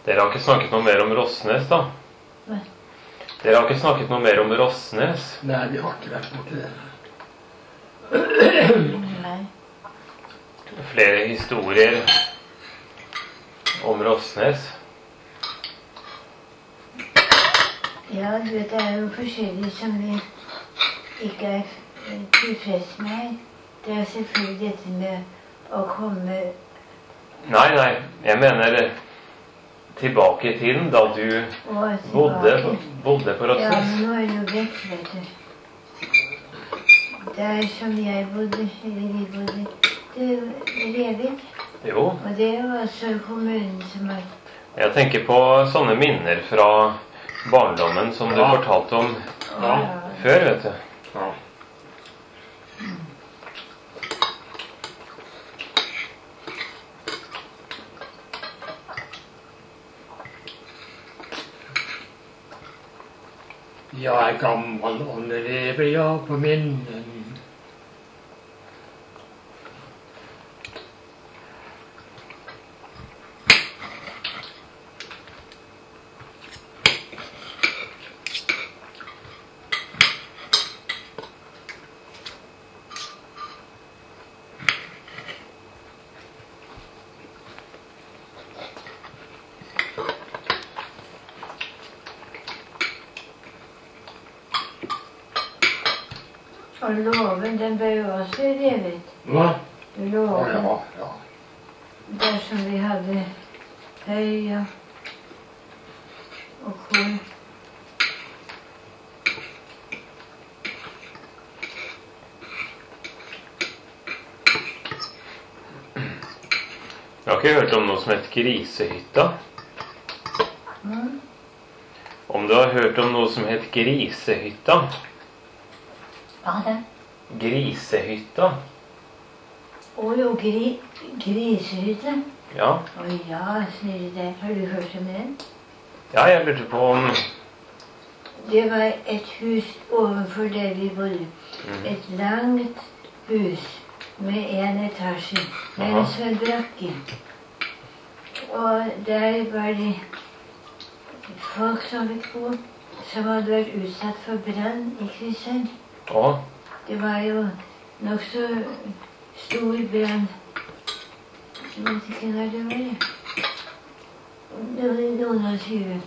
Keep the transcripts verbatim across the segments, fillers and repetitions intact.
Dere har ikke snakket noe mer om Rossnes, da? Hva? Dere har ikke snakket noe mer om Rossnes? Nei, vi har ikke vært borti det. Nei. Flere historier om Rossnes? Ja, du vet, det er jo forskjellig som vi ikke er eh, tilfreds med. Det er selvfølgelig dette med å komme Nei, nei, jeg mener tilbake i tiden, da du og bodde, tilbake. bodde på Ja, Rossnes. men nå er det jo vekk, vet du. Det er som jeg bodde, eller vi bodde. Det er Revik. Jo, Og det er jo altså kommunen som har jeg tenker på sånne minner fra barndommen som du Ja. fortalte om Ja. før, vet du. Ja. Jeg er gammel og lever jeg på minnen. Og låven, den ble jo også revet. Hva? Å, Låven, ja, ja. der som vi hadde høy og, og kor. Jeg har ikke hørt om noe som heter Grisehytta. Mm. Om du har hørt om noe som heter Grisehytta? Hva da? Grisehytta? Å jo, gri, grisehytte. Ja. Å ja, snille deg. Har du hørt om den? Ja, jeg lurte på om Det var et hus overfor der vi bodde. Mhm. Et langt hus med en etasje, med Aha. en sånn brakke. Og der var det folk som fikk bo, som hadde vært utsatt for brann i Kristiansand. Å, Det var jo nokså stor brann. Jeg vet ikke når det var. Det var noen av tjue.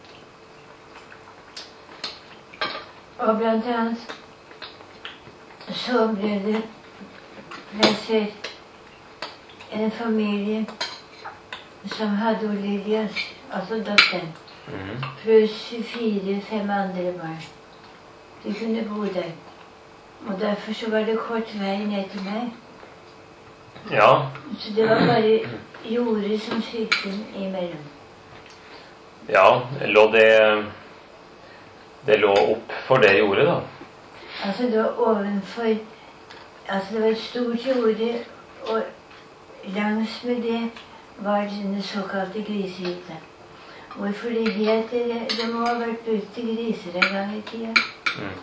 Og blant annet så ble det plassert en familie som hadde Olivias, altså datteren, mhm. pluss fire-fem andre barn. De kunne bo der. Og derfor så var det kort vei ned til meg. Ja. Så det var bare jordet som skilte imellom. Ja, lå det Det lå opp for det jordet, da. Altså det var ovenfor. Altså det var et stort jorde, og langs med det var denne såkalte grisehytta. Hvorfor det het det? Det må ha vært brukt til griser en gang i tida. Mm.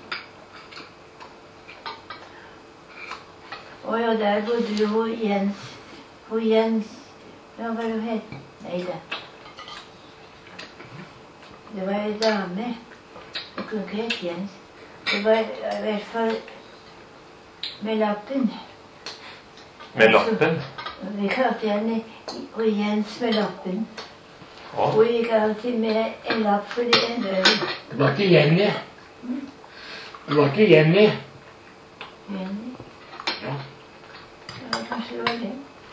Og ja, der bodde jo hun Jens. Hun Jens Ja, hva hun het Nei da. Det var ei dame. Hun kunne ikke hete Jens. Det var i hvert fall med lappen. Med lappen. Vi kalte henne hun Jens med lappen. Å, Hun gikk alltid med en lapp for det en dør. Det var ikke Jenny. Det var ikke Jenny. Jenny. Ja. Ja, kanskje det var det.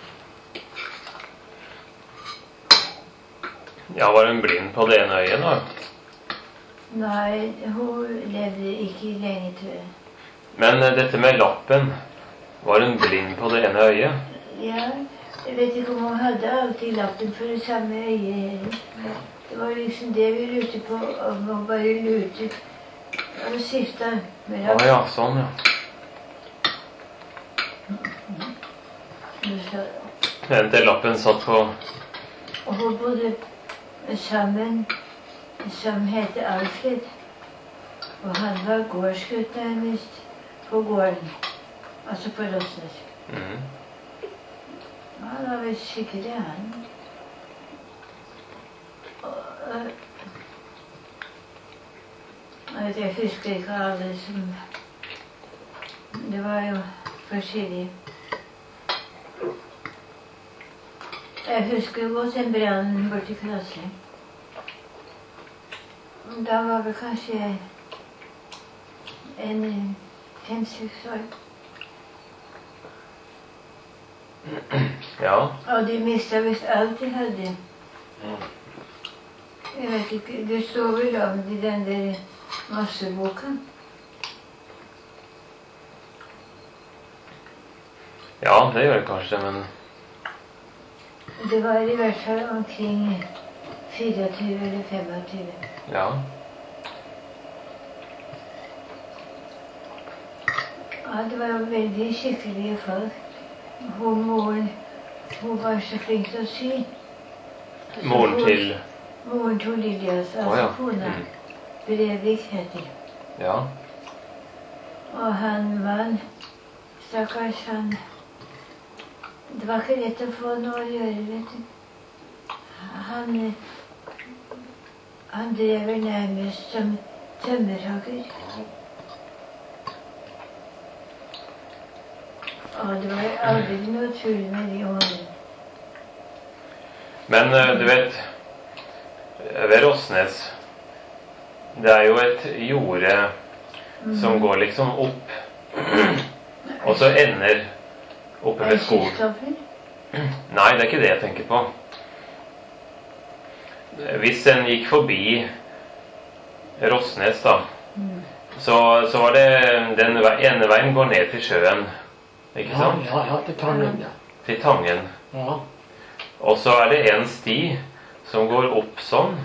ja, var hun blind på det ene øyet, da? Nei, hun levde ikke lenge, tror jeg. Men eh, dette med lappen, var hun blind på det ene øyet? Ja, jeg vet ikke om hun hadde alltid lappen for det samme øyet heller. Det var liksom det vi lurte på, om hun bare lurte og skifta med Å lappen. ja, sånn, ja. Så- Men den lappen satt på Og hun bodde sammen som heter Alfred. Og han var gårdsgutt nærmest på gården. Altså på Rossnes. mhm. Ja, han var vel skikkelig han. Og, og jeg husker ikke alle som Det var jo forskjellig. Jeg husker godt den brannen borti Krasling. Da var vel kanskje jeg en fem-seks år. Ja. Og de mistet visst alt de hadde. Jeg vet ikke, det står vel om det i den der masseboka. Ja, det gjør det kanskje, men Det var i hvert fall omkring fireogtyve eller femogtyve. ja. Ja, det var jo veldig skikkelige folk. Hun moren, hun var så flink til å sy. Moren Så hun- til Moren til Liljas, altså Å ja. kona. Mm. Brevik heter det. Ja. Og han mann, stakkars han Det var ikke lett å få noe å gjøre, vet du. Han Han drev vel nærmest som tømmerhogger. Og det var aldri noe tull med de årene. Men eh, du vet, ved Rosnes, det er jo et jorde som går liksom opp, og så ender oppe ved skogen. Kristoffer? Nei, det er ikke det jeg tenker på. Hvis en gikk forbi Rosnes, da, så, så var det den ve- ene veien går ned til sjøen, ikke Ja, sant? ja, ja, til Tangen, ja. Til Tangen. Ja, Og så er det en sti som går opp sånn,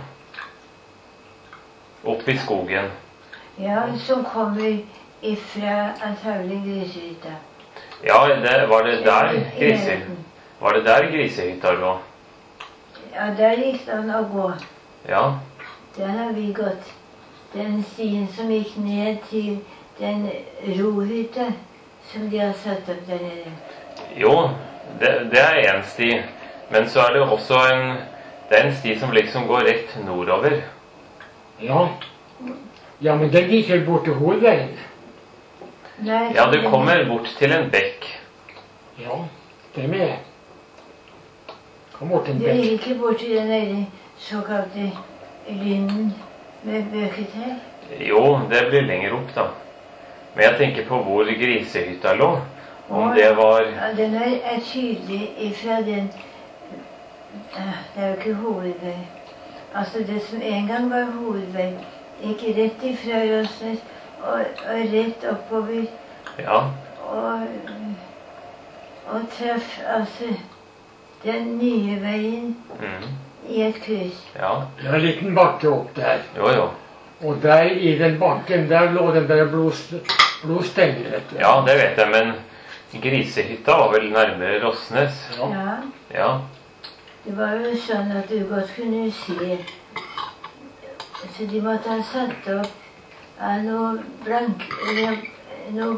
opp i skogen. Ja, som kommer ifra antagelig Grisehytta. Ja, det, var det der grise, var det der grisehytta lå? Ja, der gikk det an å gå. Ja, Der har vi gått. Den stien som gikk ned til den rohytta som de har satt opp der nede. jo, det, det er en sti, men så er det også en, det er en sti som liksom går rett nordover. ja. Ja, men den gikk vel bort til hovedveien. Nei, Ja, det den- kommer bort til en bekk. Ja, det er med. Kom bort til en Det bekk. gikk ikke bort til den der såkalte lynden med bøketrær. Jo, det blir lenger opp da. Men jeg tenker på hvor grisehytta lå. Om det var... Ja, den er, er tydelig ifra den eh, Det er jo ikke hovedvei. Altså det som en gang var hovedvei, gikk rett ifra Rosnes og, og rett oppover Ja, og, og traff altså den nye veien mm, i et kryss. ja, Det er en liten bakke opp der. jo jo. Og der i den bakken, der lå den der blodst blodsteinen, vet du. Ja, det vet jeg, men grisehytta var vel nærmere Rosnes. Ja. Ja, Ja, det var jo sånn at du godt kunne se. Så de måtte ha satt opp av noe blank eller noe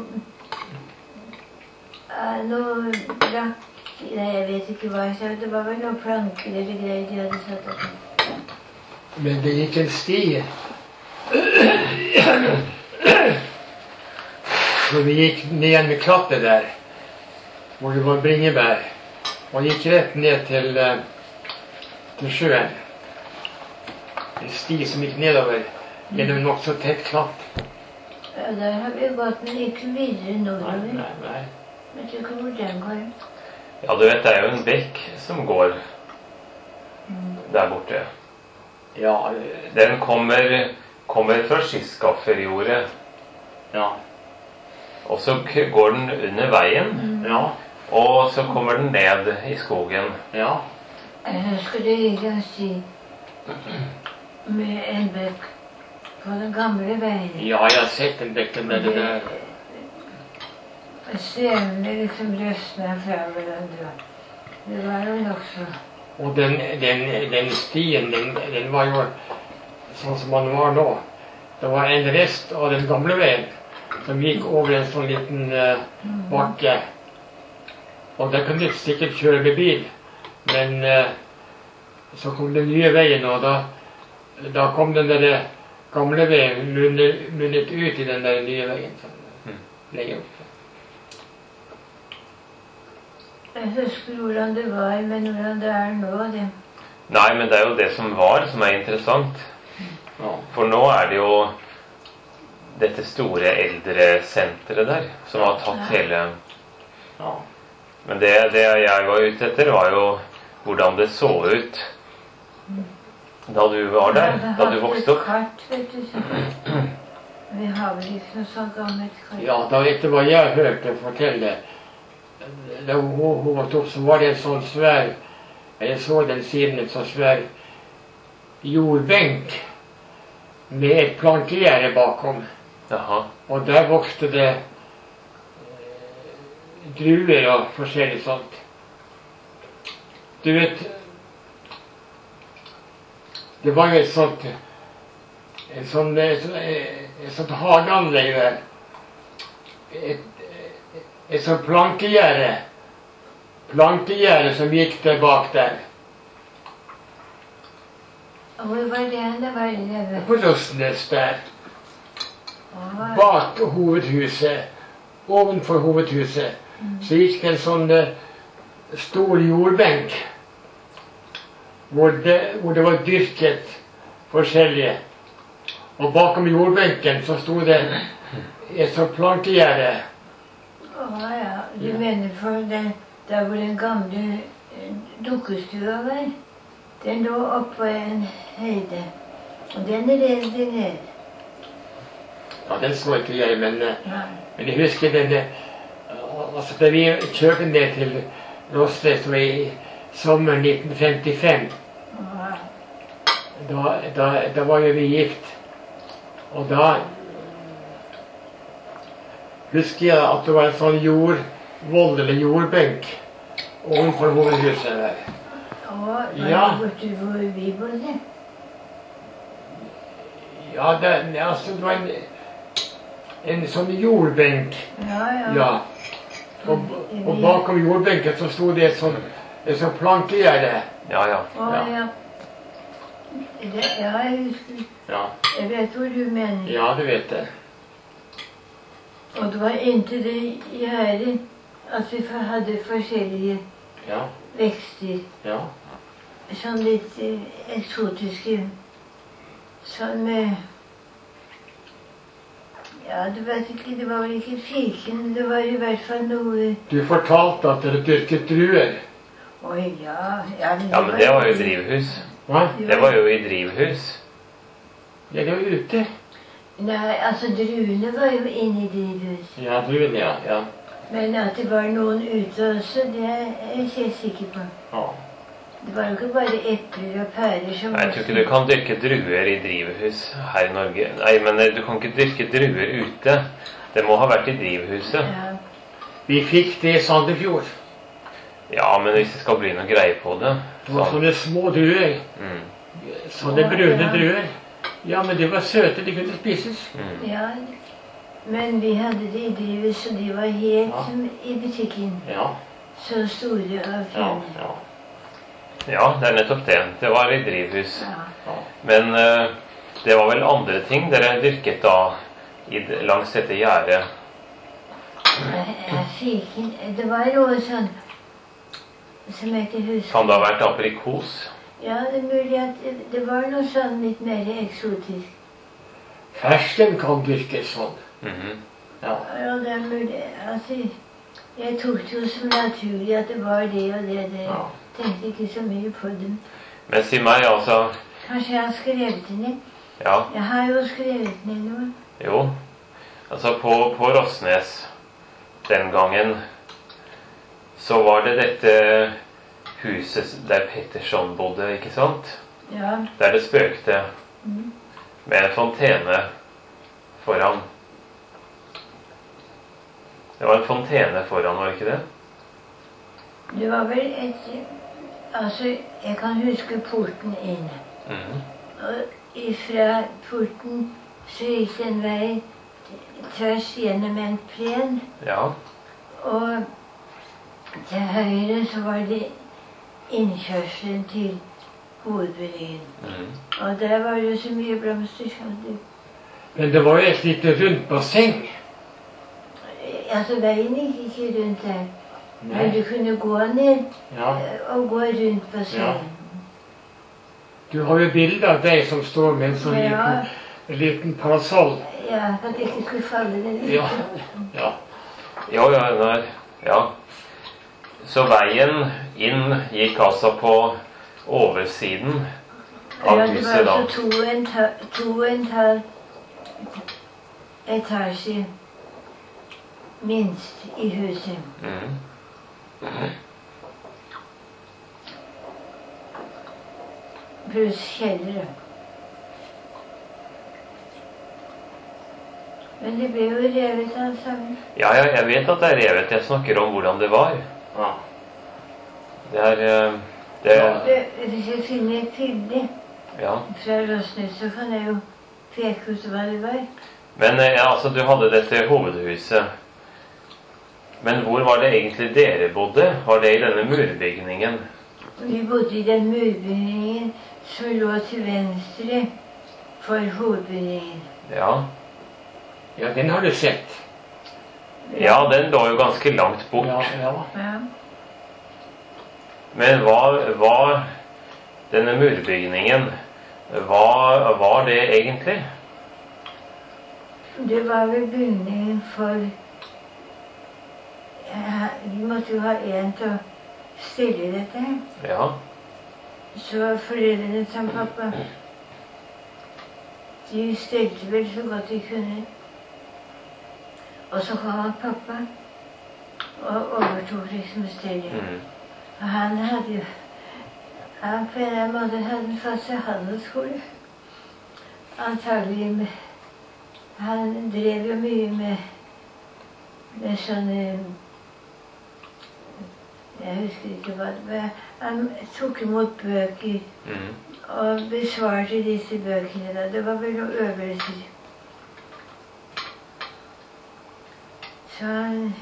av noe blank Nei, jeg vet ikke hva jeg sa. Det var vel noen planker eller greier de hadde satt opp. Men det gikk en sti. Så vi gikk ned med klattet der, hvor det var bringebær, og gikk rett ned til, eh, til sjøen. En sti som gikk nedover gjennom nokså tett klatt. Ja, der har vi gått, men ikke videre Nei, nordover. nei, nei. Vet du ikke hvor den går? ja, du vet, det er jo en bekk som går der borte. Ja, eh, Den kommer, kommer fra skisskafferjordet, ja, og så k- går den under veien, ja, og så kommer den ned i skogen. ja. Jeg husker det gikk en sti med en bekk på den gamle veien. Ja, jeg har sett den bekken der. Det der. Stenene liksom løsna fra hverandre. Det var jo nokså Og den, den, den stien, den, den var jo sånn som man var nå. Det var en rest av den gamle veien som gikk over en sånn liten eh, bakke. Og der kunne du sikkert kjøre med bil. Men eh, så kom den nye veien, og da, da kom den der gamle veien munnet, munnet ut i den der nye veien som Mm. legger opp. Jeg husker hvordan det var, men hvordan det er nå, det. Nei, men det er jo det som var, som er interessant. Ja. For nå er det jo dette store eldresenteret der, som har tatt Ja. hele... Ja. Men det, det jeg var ute etter, var jo hvordan det så ut da du var der, da du vokste opp. Vi hadde et kart, vet du. Så. Vi har vel ikke noe sånt gammelt kart. Ja, da etter hva jeg hørte fortelle, da hun, hun vokste opp, så var det en sånn svær, jeg så den siden, en sånn svær jordbenk med et plantegjerde bakom. Jaha. Og der vokste det eh, druer og forskjellig sånt. Du vet, det var jo et sånt, en sånn, et, et sånt hageanlegg der. Et, et sånt plankegjerde. Plankegjerde som gikk der bak der. Og hvor var det? Det var det. På Rosnes der. Og Bak hovedhuset, ovenfor hovedhuset, så gikk det en sånn eh, stor jordbenk. Hvor det, hvor det var dyrket forskjellige. Og bakom jordbenken så sto det et sånt plankegjerde. Å ja, du mener for den, der hvor den gamle eh, dukkestua var? Den lå oppå en høyde. Og den rev de ned. Ja, den så ikke jeg, men, eh, Nei. men jeg husker den eh, altså da vi kjørte ned til Rosnes i sommeren nitten femtifem. Å, Da, da, da var jo vi gift. Og da husker jeg at det var en sånn jord, voldelig jordbenk ovenfor hovedhuset der. og var Ja. det borte hvor vi bodde? Ja, det, altså, det var en, en sånn jordbenk. Ja, ja. Ja. Og, og bakom jordbenken så sto det et sånn, et sånn plankegjerde. Ja, ja. Å Ja. ja. Det, ja, jeg husker. Ja. Jeg vet hvor du mener. Ja, du vet det. Og det var inntil det gjerdet at vi hadde forskjellige Ja. vekster. Ja. Sånn litt eh, eksotiske. Sånn med Ja, du vet ikke, det var vel ikke fiken, det var i hvert fall noe. Du fortalte at dere dyrket druer. Oi, ja. Ja, Ja, men det var jo drivhus. Hva? Det var jo i drivhus. Ja, det var ute. Nei, altså druene var jo inne i drivhus. Ja, druene, ja. Ja. Men at det var noen ute også, det er jeg ikke sikker på. Ja. Det var jo ikke bare epler og pærer som Nei, jeg tror ikke du kan dyrke druer i drivhus her i Norge. Nei, men du kan ikke dyrke druer ute. Det må ha vært i drivhuset. Ja. Vi fikk det i Sandefjord. Ja, men hvis det skal bli noe greie på det Det var så, sånne små druer. mm, Sånne brune druer. Ja, men de var søte. De kunne spises. mm. Ja, men vi hadde det i drivhus, så de var helt Ja. som i butikken. Ja. Så store og Ja. fine. Ja. Ja, det er nettopp det. Det var i drivhus. Ja. Ja. Men eh, det var vel andre ting dere dyrket da i, langs dette gjerdet? Jeg fikk inn Det var noe sånn som jeg ikke husker. Kan det ha vært aprikos? Ja, det er mulig at det, det var noe sånn litt mer eksotisk. Fersken kan dyrkes sånn. Mhm. Ja. Ja, det er mulig. Altså, jeg tok det jo som naturlig at det var det og det. det. Ja. Tenkte ikke så mye på det. Men si meg, altså. Kanskje jeg har skrevet det ned. Ja, Jeg har jo skrevet ned noe. jo. Altså på, på Rosnes den gangen så var det dette huset der Petterson bodde, ikke sant? Ja. Der det spøkte Mm. med en fontene foran. Det var en fontene foran, var det ikke det? Det var vel et Altså, jeg kan huske porten inn. Mhm. Og ifra porten så gikk det en vei tvers gjennom en plen. Ja. Og til høyre så var det innkjørselen til hovedbygningen. Mm. Og der var det jo så mye blomster. skjønner du. Men det var jo et lite rundt basseng. Altså, veien gikk ikke rundt der. Nei. Men du kunne gå ned Ja. eh, og gå rundt bassenget. Du har jo bilde av deg som står med en sånn Ja. liten, en liten parasoll. Ja, for at det ikke skulle falle ned. Ja. Ja. Jo, ja, der, ja. Så veien inn gikk altså på oversiden av Ja, det huset, var da. altså to og en ta- to og en halv etasje minst i huset. Mm. Pluss kjellere. Men det ble jo revet alt sammen. Ja, ja, jeg vet at det er revet. Jeg snakker om hvordan det var. Ja. Det er eh, det, Det- Hvis jeg finner et bilde ja. fra Rosnes, så kan jeg jo peke ut hva det var. Men eh, ja, altså, du hadde dette hovedhuset. Men hvor var det egentlig dere bodde? Var det i denne murbygningen? Vi bodde i den murbygningen som lå til venstre for hovedbygningen. Ja. Ja, den har du sett. Ja, den lå jo ganske langt bort. Ja, ja. Ja. Men hva var denne murbygningen? Hva var det egentlig? Det var vel bygningen for ja, Vi måtte jo ha en til å stille dette her. Ja. Så foreldrene til pappa, de stelte vel så godt de kunne. Og så kom han pappa og overtok liksom stellet. Mm. Og han hadde jo Han på en eller annen måte hadde fått seg handelsskole. Antagelig med Han drev jo mye med med sånne Jeg husker ikke hva det var. Han tok imot bøker Mm. og besvarte disse bøkene. Da. Det var vel noen øvelser. Så han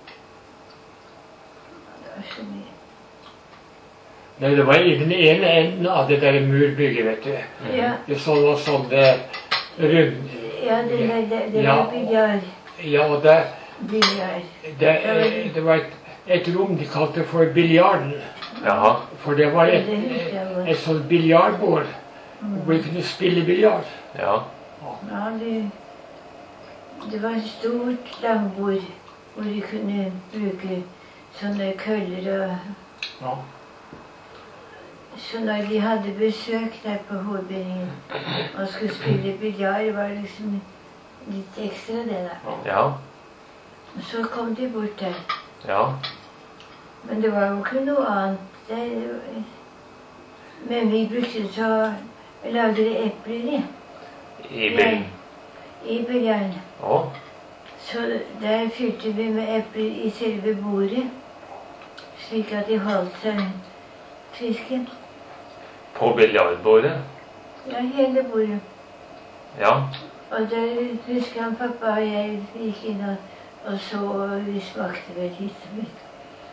Det var så mye. Nei, det var i den ene enden av det der murbygget, vet du. Ja, Det så noe sånn det rundt. ja det, det, det, det Ja. var biljard. Ja, og det, Biljard. det, det var et, et rom de kalte for biljarden. Jaha. For det var et, Det husker jeg godt. et sånt biljardbord hvor de kunne spille biljard. Ja. Ja, det, det var et stort langbord hvor de kunne bruke sånne køller og Ja. Så når de hadde besøk der på hovedbygningen og skulle spille biljard, var det liksom litt ekstra det da. Ja. Og så kom de bort der. Ja. Men det var jo ikke noe annet der. Men vi brukte det til å lagre epler i, I bil. i biljarden. Å. Så der fylte vi med epler i selve bordet, slik at de holdt seg friske. På biljardbordet. Ja, hele bordet. Ja. Og der husker han pappa og jeg gikk inn og, og så, og vi smakte vel litt og litt.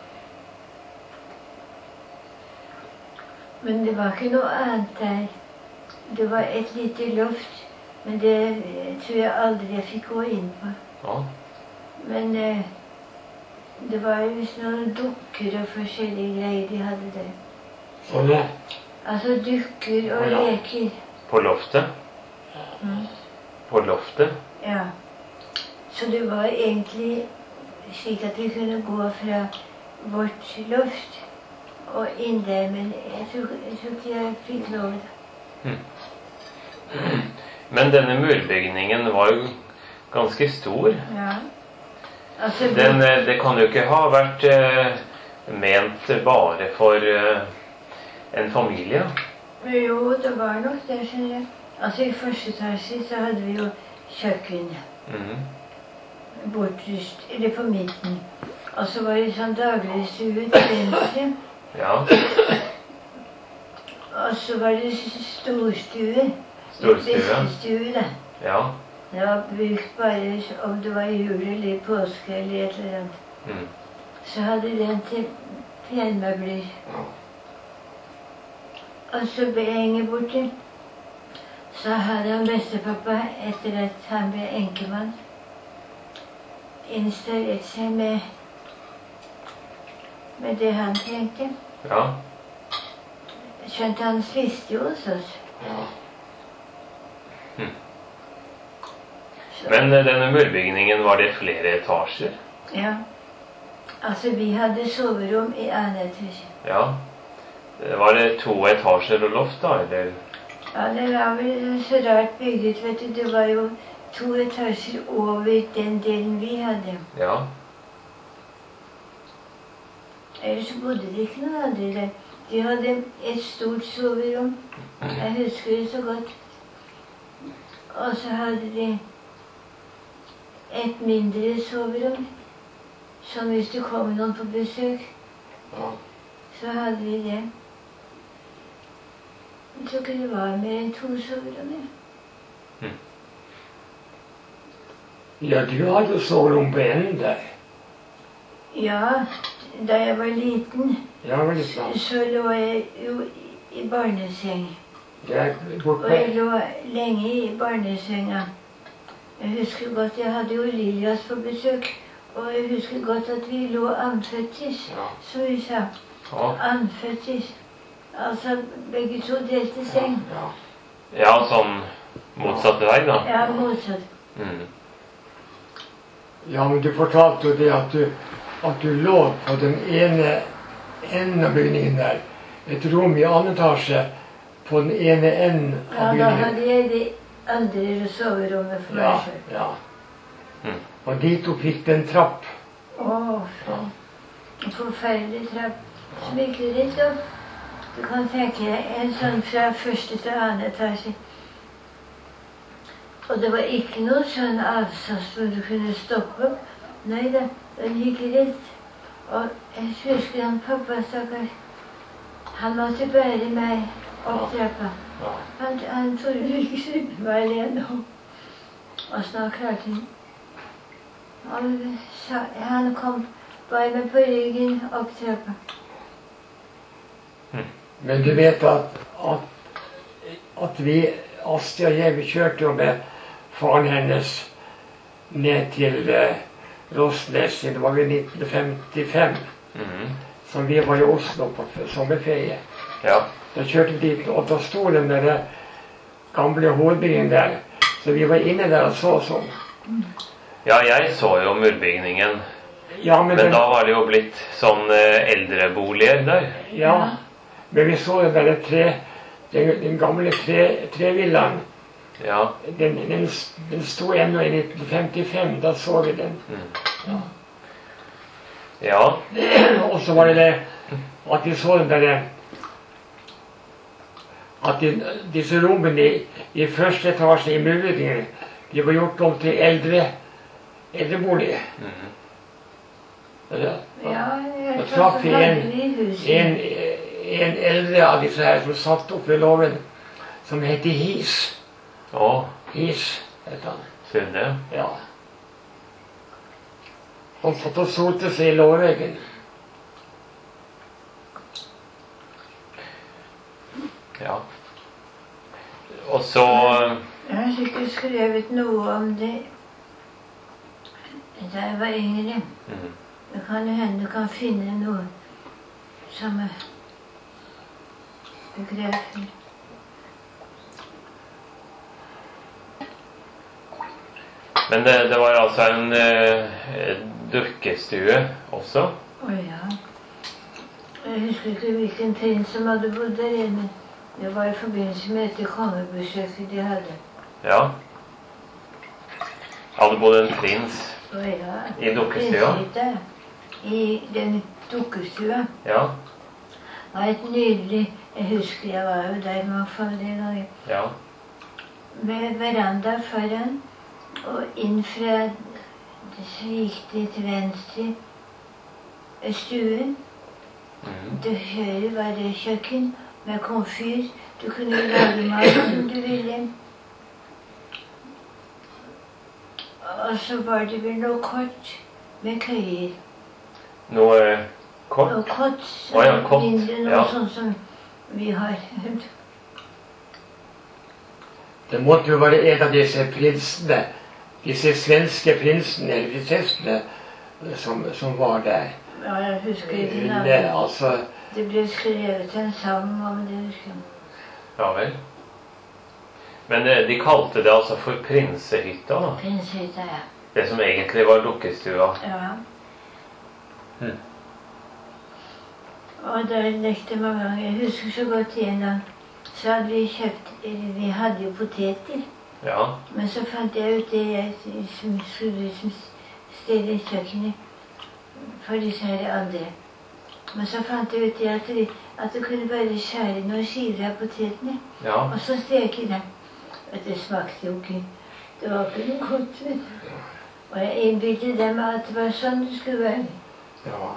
Men det var ikke noe annet der. Det var et lite loft, men det eh, tror jeg aldri jeg fikk gå inn på. Ja. Men eh, det var jo visst noen dukker og forskjellige greier de hadde der. Sånne. Altså dukker og Ja. leker. På loftet. Mm. På loftet. Ja. Så det var egentlig slik at vi kunne gå fra vårt loft og inn der, men jeg tror, jeg tror ikke jeg fikk lov. Men denne murbygningen var jo ganske stor. Ja. Altså, Den, eh, det kan jo ikke ha vært eh, ment bare for eh, en familie. jo, det var nok det, skjønner jeg. Altså i første etasje så hadde vi jo kjøkken Mhm. borterst, eller på midten. Og så var det sånn dagligstue til venstre. Ja. Og så var det storstue. Storstue. Bestestue, da. Ja. Det var brukt bare om det var jul eller påske eller et eller annet. Mm. Så hadde den til penmøbler. Og så ble Inger borte. Så hadde han bestepappa, etter at han ble enkemann, installert seg med, med det han trengte. Ja. Skjønt han spiste jo hos oss. Ja. Hm. Men eh, denne murbygningen, var det flere etasjer? Ja. Altså, vi hadde soverom i annen etasje. Ja. Var det to etasjer og loft da, eller? Ja, det var vel så rart bygget, vet du. Det var jo to etasjer over den delen vi hadde. Ja. Ellers bodde det ikke noen andre der. De hadde et stort soverom. Jeg husker det så godt. Og så hadde de et mindre soverom. Sånn hvis det kom noen på besøk, Ja. så hadde vi det. Jeg tror ikke det var mer enn to soverom. Ja. Ja, du hadde soverom på enden der. Ja, da jeg var liten, Ja, vel, sant. så lå jeg jo i barneseng. Jeg bort Og jeg på... lå lenge i barnesenga. Jeg husker godt jeg hadde jo Lilias på besøk. Og jeg husker godt at vi lå anføttes, Ja. som vi sa. Ja. Anføttes. Altså, begge to delte seng. Ja. Ja, sånn motsatt vei da. Ja, motsatt. Mm. Ja, men du fortalte jo det at du, at du lå på den ene enden av bygningen der. Et rom i annen etasje på den ene enden Ja, av da bygningen. hadde jeg det andre soverommet for Ja, meg selv. ja. Mm. Og dit opp gikk det en trapp. Åh, for en forferdelig trapp som gikk rett opp. Du kan tenke deg en sånn fra første til annen etasje. Og det var ikke noe sånn avsats hvor du kunne stoppe opp. Nei da, den gikk rett. Og jeg husker han pappa, stakkars. Han måtte bære meg opp trappa. Ja. Han, han torde ikke slippe meg alene. Og snart klarte han. Han, sa, han kom, bar meg på ryggen opp trappa. Men du vet at, at, at vi, Astrid og jeg, vi kjørte jo med faren hennes ned til eh, Rosnes. Det var i nitten femtifem. Mm. Så vi var i Oslo på f- sommerferie. Ja. Da kjørte vi dit, og da sto den der gamle hovedbygningen der. Så vi var inne der og så sånn. Ja, jeg så jo murbygningen, Ja, men, men den, da var det jo blitt sånn eh, eldreboliger der. ja, men vi så den der tre, den, den gamle tre, trevillaen. Ja. Den, den, den sto ennå i nitten femtifem. Da så vi den. Mm. Ja. Og så var det det at vi så den der at de, disse rommene i, i første etasje i murbygningen, de var gjort om til eldre eldreboliger. Mm. Ja, jeg Da så traff vi en, i huset. en, en eldre av disse her som satt oppe ved låven, som heter His. Å, His heter han. ser du det? Ja. Han satt og solte seg i lårveggen. Ja. Og så Jeg har sikkert skrevet noe om det da jeg var yngre. mm. Det kan hende du kan finne noe som er begrepet. Men det, det var altså en eh, dukkestue også. Å ja. Jeg husker ikke hvilken prins som hadde bodd der inne. Det var i forbindelse med dette kongebesøket de hadde. Ja. Hadde bodd en prins Å ja. i dukkestua. Prinshytta i den dukkestua. Ja. Det var et nydelig. Jeg husker jeg var jo der mangfoldige ganger. Ja. Med veranda foran, og inn fra så gikk det til venstre stuen. Mm. Til høyre var det kjøkken med komfyr. Du kunne lage mat som du ville. Og så var det vel noe kott med køyer. Noe kort? Noe kott, Å ja, kott, mindre, noe ja. sånn som Vi har Det måtte jo være en av disse prinsene, disse svenske prinsene eller prinsessene, som, som var der. Ja, jeg husker ikke Det, navnet. altså, Det ble skrevet en sang om det, husker jeg. Ja vel. Men eh, de kalte det altså for prinsehytta, da. Prinshytta, ja. Det som egentlig var dukkestua. Ja. Mm. Og der lekte mange ganger. Jeg husker så godt en gang. Så hadde vi kjøpt eller Vi hadde jo poteter. Ja. Men så fant jeg ut det jeg som skulle liksom stelle i kjøkkenet for disse her andre. Men så fant jeg ut det at, det, at du kunne bare skjære noen skiver av potetene, Ja. og så steke dem. Og det smakte jo ikke. Det var ikke noe godt. vet du. Og jeg innbilte dem at det var sånn det skulle være. ja.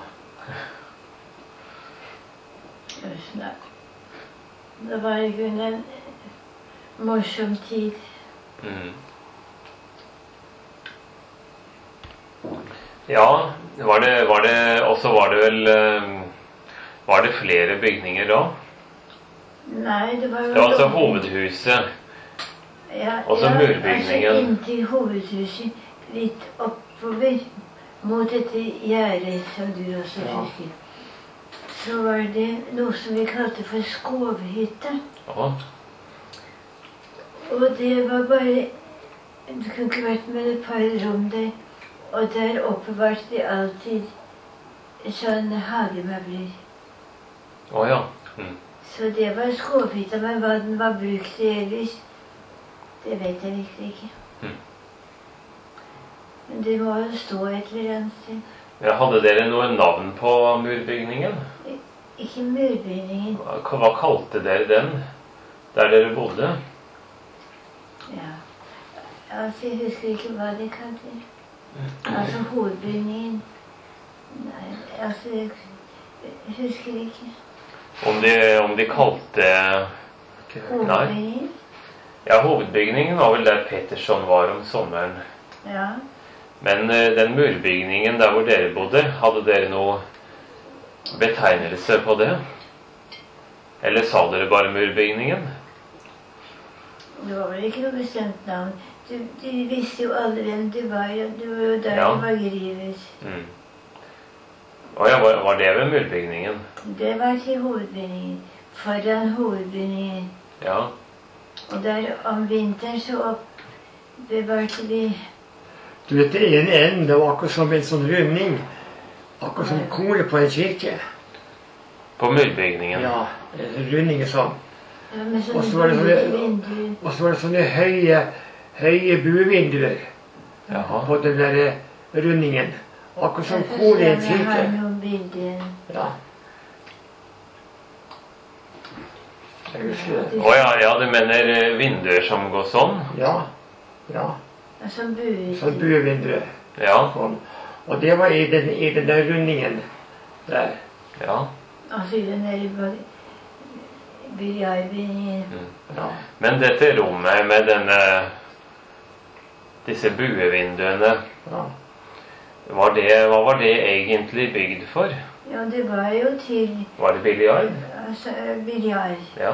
Sånn da. Det var i grunnen en morsom tid. Mm. Ja, var det, var det Og så var det vel eh, Var det flere bygninger da? Nei, det var jo Det var altså noen- hovedhuset. Ja, og så ja, murbygningen. Altså inntil hovedhuset, litt oppover mot dette gjerdet som du også Ja. husker. Så var det noe som vi kalte for skovhytte. Ja. Og det var bare Det kunne ikke vært med et par rom der. Og der oppbevarte de alltid sånne hagemøbler. Å ja. Mm. Så det var skovhytta, men hva den var brukt til ellers, det vet jeg virkelig ikke. Mm. Men det må jo stå et eller annet sted. Ja, hadde dere noe navn på murbygningen? Ikke murbygningen. Hva, hva kalte dere den der dere bodde? Ja. Altså, jeg husker ikke hva de kalte det. Altså hovedbygningen. Nei, altså, jeg jeg husker ikke. Om de, om de kalte Hovedbygningen? Ja, hovedbygningen var vel der Petterson var om sommeren. Ja. Men eh, den murbygningen der hvor dere bodde, hadde dere noe betegnelse på det? Eller sa dere bare murbygningen? Det var vel ikke noe bestemt navn. Du, de visste jo alle hvem det var. Ja. Det var jo der Ja. det var Grives. Mm. Å ja, var, var det ved murbygningen? Det var til hovedbygningen. Foran hovedbygningen. Ja. Og der om vinteren så oppbevarte vi Du vet, det ene enden, det var akkurat som en sånn runding. Akkurat som koret på en kirke. På murbygningen? Ja, en runding sånn. ja, med Og så sånne var det buede sånne- vinduer. Og så var det sånne høye, høye buevinduer Jaha. på den der rundingen. Akkurat som Jeg får koret i se en om jeg har kirke. noen bilder. Ja. Jeg husker det. Å ja, ja, du mener eh, vinduer som går sånn? Ja, ja. Som buer. Sånn buevinduer. Ja. Sånn. Og det var i den, i den der rundingen der. Ja. Altså i den der biljardbygningen. Mm. Ja. Men dette rommet med denne disse buevinduene, Ja. var det, hva var det egentlig bygd for? Ja, det var jo til Var det biljard? altså, biljard. Ja.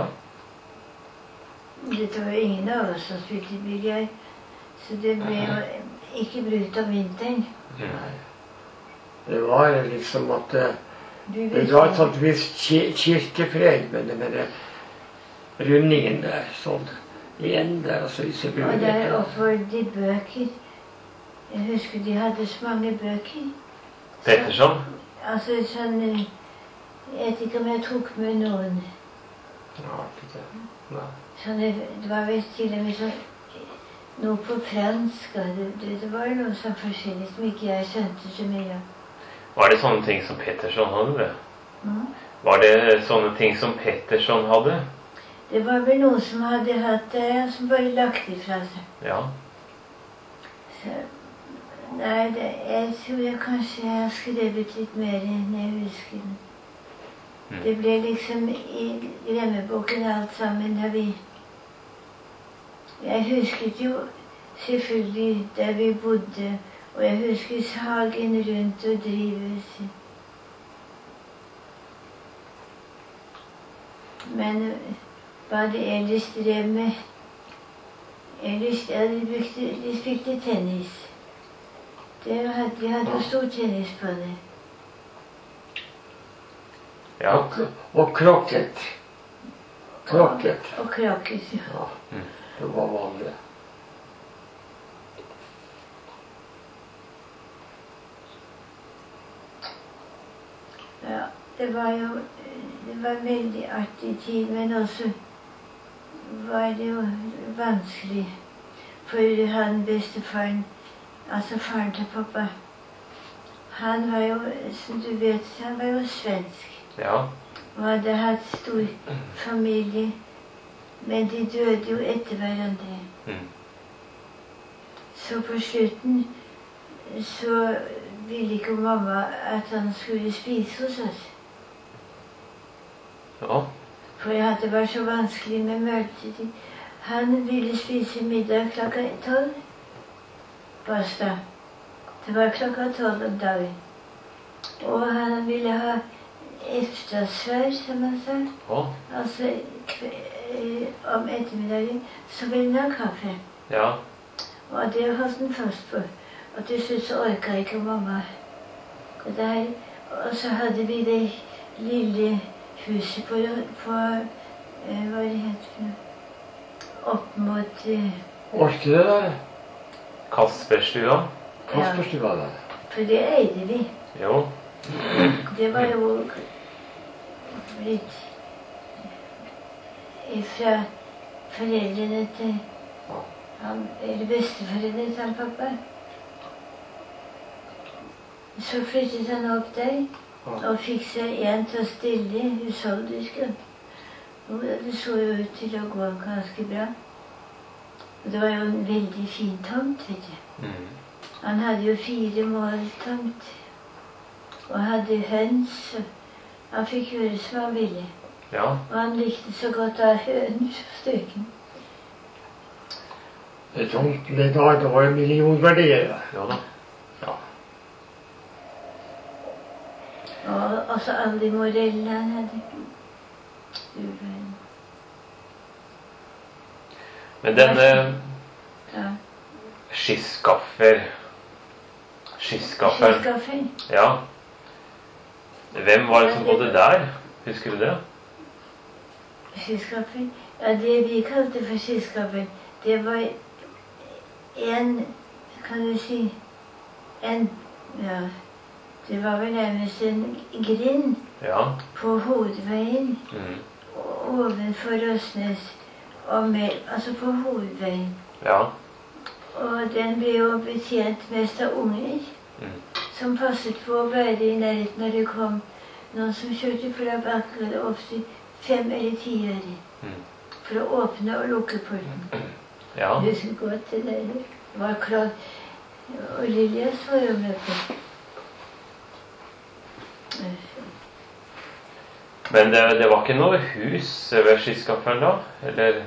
Dette var ingen av oss som spilte biljard. Så det ble jo ikke brukt om vinteren. Mm. Det var liksom at eh, Du det visste- ga et sånt visst ki- kirkepreg med den der rundingen der, sånn. Igjen der, altså disse Og der buevinduene. oppe var de bøker. Jeg husker de hadde så mange bøker. Petterson? Altså sånn Jeg vet ikke om jeg tok med noen. Ja, ikke det. Nei. Sånne, det var visst til og med sånn noe på fransk. og Det, det, det var noe sånn forskjellig som ikke jeg skjønte så mye av. Var det sånne ting som Petterson hadde? det? Mm. Var det sånne ting som Petterson hadde? Det var vel noen som hadde hatt det, som bare lagt ifra seg. Ja. Så, nei, det, jeg tror jeg kanskje jeg har skrevet litt mer enn jeg husker. Mm. Det ble liksom i glemmeboken alt sammen da vi Jeg husket jo selvfølgelig der vi bodde, og jeg husker hagen rundt og drivhuset. Men hva de ellers drev med ellers, ja, de, brukte, de spilte tennis. Det hadde, de hadde jo stor tennis på det. Ja. Og, og krokket. Krokket. Og, og krokket, ja. Ja, det var vanlig. Ja, det var jo det var en veldig artig tid, men også var det jo vanskelig. For han bestefaren, altså faren til pappa, han var jo, som du vet, han var jo svensk. Ja. Og hadde hatt stor familie, men de døde jo etter hverandre. Mm. Så på slutten så ville ikke mamma at han skulle spise hos oss. Ja. For at det var så vanskelig med måltid. Han ville spise middag klokka tolv. Pasta. Det var klokka tolv om dagen. Og han ville ha eftersvær, som han sa. Ja. Altså om ettermiddagen så ville han ha kaffe. Ja. Og det holdt han fast på. Og til slutt så orka ikke mamma det der. Og så hadde vi det lille huset på, på eh, hva det heter, opp mot eh, Orket det der? Kasperstua. Kasperstua der. For det eide vi. Jo. Det var jo blitt fra foreldrene til han, eller besteforeldrene til han pappa. Så flyttet han opp der og fikk seg en til å stille husholdisken. Og det så jo ut til å gå ganske bra. Og det var jo en veldig fin tomt, vet du. Mm. Han hadde jo fire mål tomt. Og hadde høns. Han fikk gjøre som han ville. Ja. Og han likte så godt av høns og støken. Det tomten i dag, det var jo millionverdier. Ja da. Ja. Og også alle de morellene han hadde. Men denne Ja. skiskaffer Skiskafferen. Skiskaffen. Ja. Hvem var det som bodde der? Husker du det? Skiskaffen? Ja, det vi kalte for skiskaffen, det var en, kan du si, en, ja, det var vel nærmest en grind Ja. på hovedveien Mm. ovenfor Røsnes, og med, altså på hovedveien. Ja. Og den ble jo betjent mest av unger, Mm. som passet på å være i nærheten når det kom noen som kjørte fra bakken, ofte fem eller ti øre, Mm. for å åpne og lukke porten. Ja. Jeg husker godt det der. Det var klart. Og Lilias var jo med på. Men det, det var ikke noe hus ved skiskafferen da? Eller?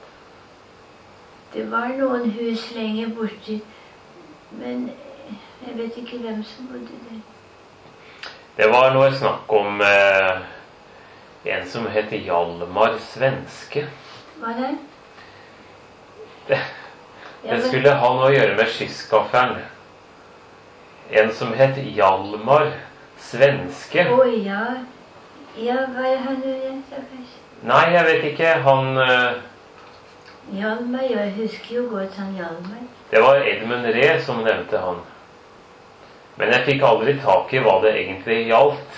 Det var noen hus lenger borti, men jeg vet ikke hvem som bodde der. Det var noe snakk om eh, en som heter Hjalmar Svenske. Hva det? Det, det skulle ha noe å gjøre med skiskafferen. En som het Hjalmar Svenske. Å ja. Ja, hva er han nå igjen, stakkars? Nei, jeg vet ikke. Han eh, Hjalmar, jeg husker jo godt han Hjalmar. Det var Edmund Ree som nevnte han. Men jeg fikk aldri tak i hva det egentlig gjaldt.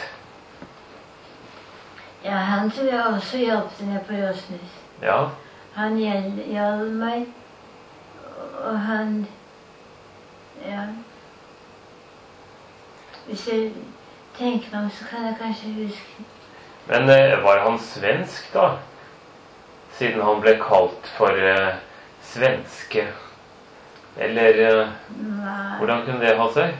Ja, han tror jeg også hjalp til nede på Røsnes. Ja. Han Hjel- Hjalmar, og han, ja. Hvis jeg tenker meg om, så kan jeg kanskje huske. Men eh, var han svensk da? Siden han ble kalt for eh, svenske. Eller eh, Nei. hvordan kunne det ha seg?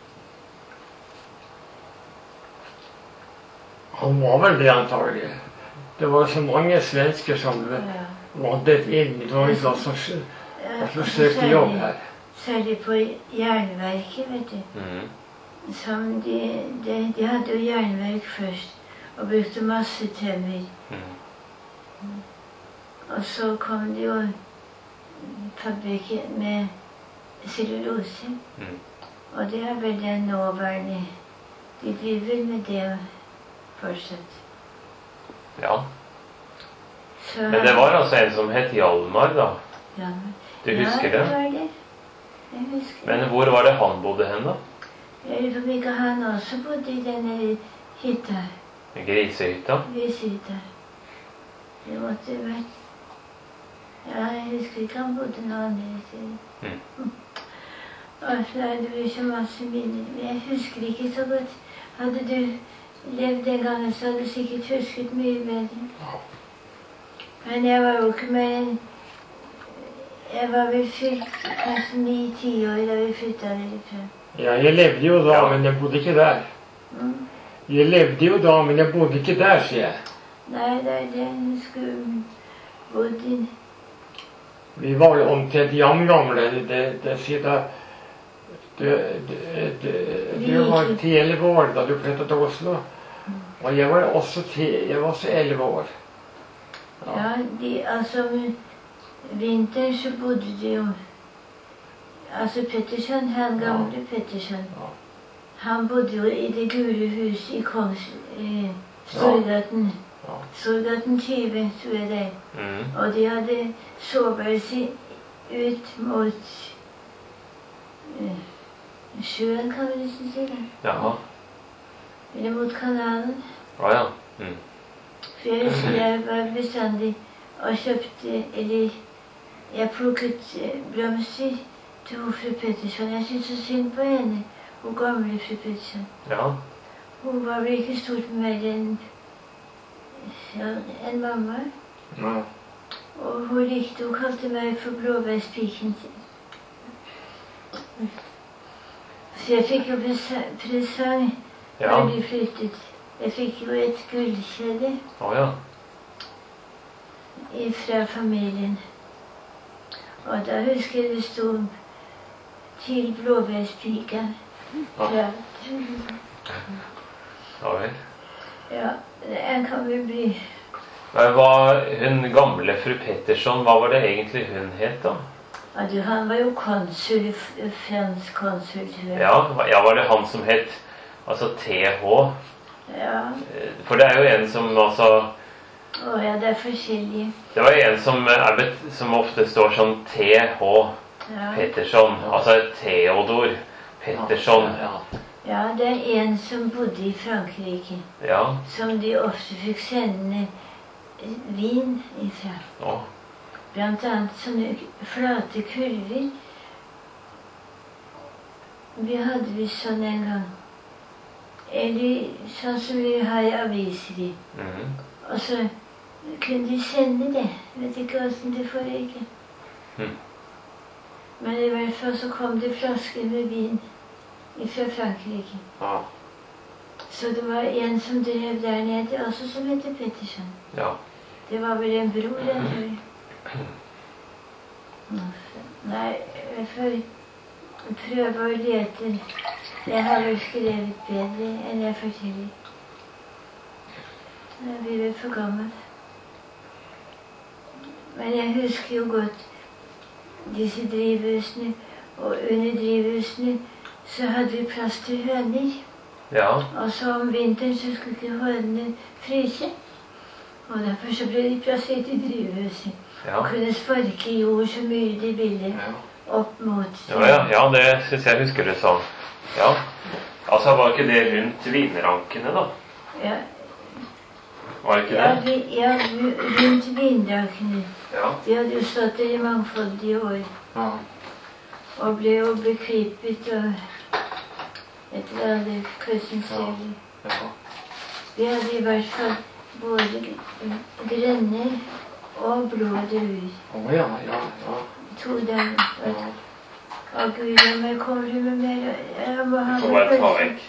Han var vel det antagelig. Det var så mange svensker som Ja. vandret inn i Norge og så, Ja, og så søkte jobb her. Særlig på jernverket, vet du. Mm. Som de, de, de hadde jo jernverk først, og brukte masse tømmer. Mm. Og så kom det jo fabrikken med cellulose. Mm. Og det er vel den nåværende. De driver med det fortsatt. Ja. Så, Men det var altså en som het Hjalmar, da. ja, Du husker ja, det? det? var det. Jeg husker det. Men hvor var det han bodde hen, da? Jeg lurer på om ikke han også bodde i denne hytta. Grisehytta? Grisehytta. Det måtte vært. Ja, jeg husker ikke han bodde noe annet. Mm. Og så er det jo så masse minner. Men jeg husker ikke så godt. Hadde du levd den gangen, så hadde du sikkert husket mye bedre. Men jeg var jo ikke mer enn Jeg var vel fylt kanskje ni-ti år da vi flytta derifra. Ja, jeg levde jo da, Ja. men jeg bodde ikke der. Mm. Jeg levde jo da, men jeg bodde ikke der, sier jeg. Nei, det er det jeg skulle bodd i. Vi var jo omtrent jevngamle. Det, det, det sier da det, det, det, Du var ti-elleve år da du flyttet til Oslo. Og jeg var også ti, jeg var også elleve år. Ja, de, altså om vinteren så bodde de jo. Altså Petterson, han gamle Petterson, Ja. han bodde jo i det gule huset i Kongs... Eh, Storgaten. Ja. Storgaten tjue, tror jeg det. Mm. Og de hadde soveværelse ut mot eh, sjøen, kan vi nesten si det. Jaha. Eller mot kanalen. Å ja. Mm. For jeg husker jeg var bestandig og kjøpte, eller jeg plukket eh, blomster til fru Petterson. Jeg syntes så synd på henne, hun gamle fru Petterson. Ja. Hun var vel ikke stort mer enn ja, en mamma. Ja. Og hun likte, hun kalte meg for blåbærspiken. Så jeg fikk jo presa- presang Ja. da vi flyttet. Jeg fikk jo et gullkjede Å ja. fra familien. Og da husker jeg det sto til blåbærspika. Ja. Ja. Ja vel. Ja, jeg kan vel bli Men hva, hun gamle fru Petterson, hva var det egentlig hun het, da? ja, du, han var jo konsul, f- fransk konsul, tror jeg. Ja, hva- ja, var det han som het altså T H? Ja. Eh, For det er jo en som altså Å ja, det er forskjellige. Det var en som, er bet, som ofte står som T H Ja. Petterson. Altså Theodor Petterson. Ja. Ja, det er en som bodde i Frankrike, Ja. som de ofte fikk sende eh, vin ifra. Å. Blant annet sånne flate kurver. Vi hadde vi sånn en gang. Eller sånn som vi har aviser i. Mhm. Og så kunne de sende det. Vet ikke hvordan det foregikk. Hm. Men i hvert fall så kom det flasker med vin fra Frankrike. Ja. Så det var en som drev der nede også som heter Petterson. Ja. Det var vel en bror, jeg tror. Nei, jeg får prøve å lete. Jeg har vel skrevet bedre enn jeg forteller. Jeg blir vel for gammel. Men jeg husker jo godt disse drivhusene. Og under drivhusene så hadde vi plass til høner. Ja. Og så om vinteren så skulle ikke hønene fryse. Og derfor så ble de plassert i drivhuset. Ja. Og kunne sparke i jord så mye de ville Ja. opp mot. Ja, ja, ja, det syns jeg husker det sånn. Ja. Altså, var ikke det rundt vinrankene, da? Ja, Var det ikke ja, det? vi, ja ru- rundt vindrakene. Ja. De hadde jo stått der i mangfoldige år. Ja. Og ble jo beklippet og et eller annet kussensøyler. Ja. Vi hadde i hvert fall både grønne og blå druer. Å ja, ja, ja. To dager. ja. Å Gud, om jeg kommer med mer Jeg må ha Du får bare ta vekk.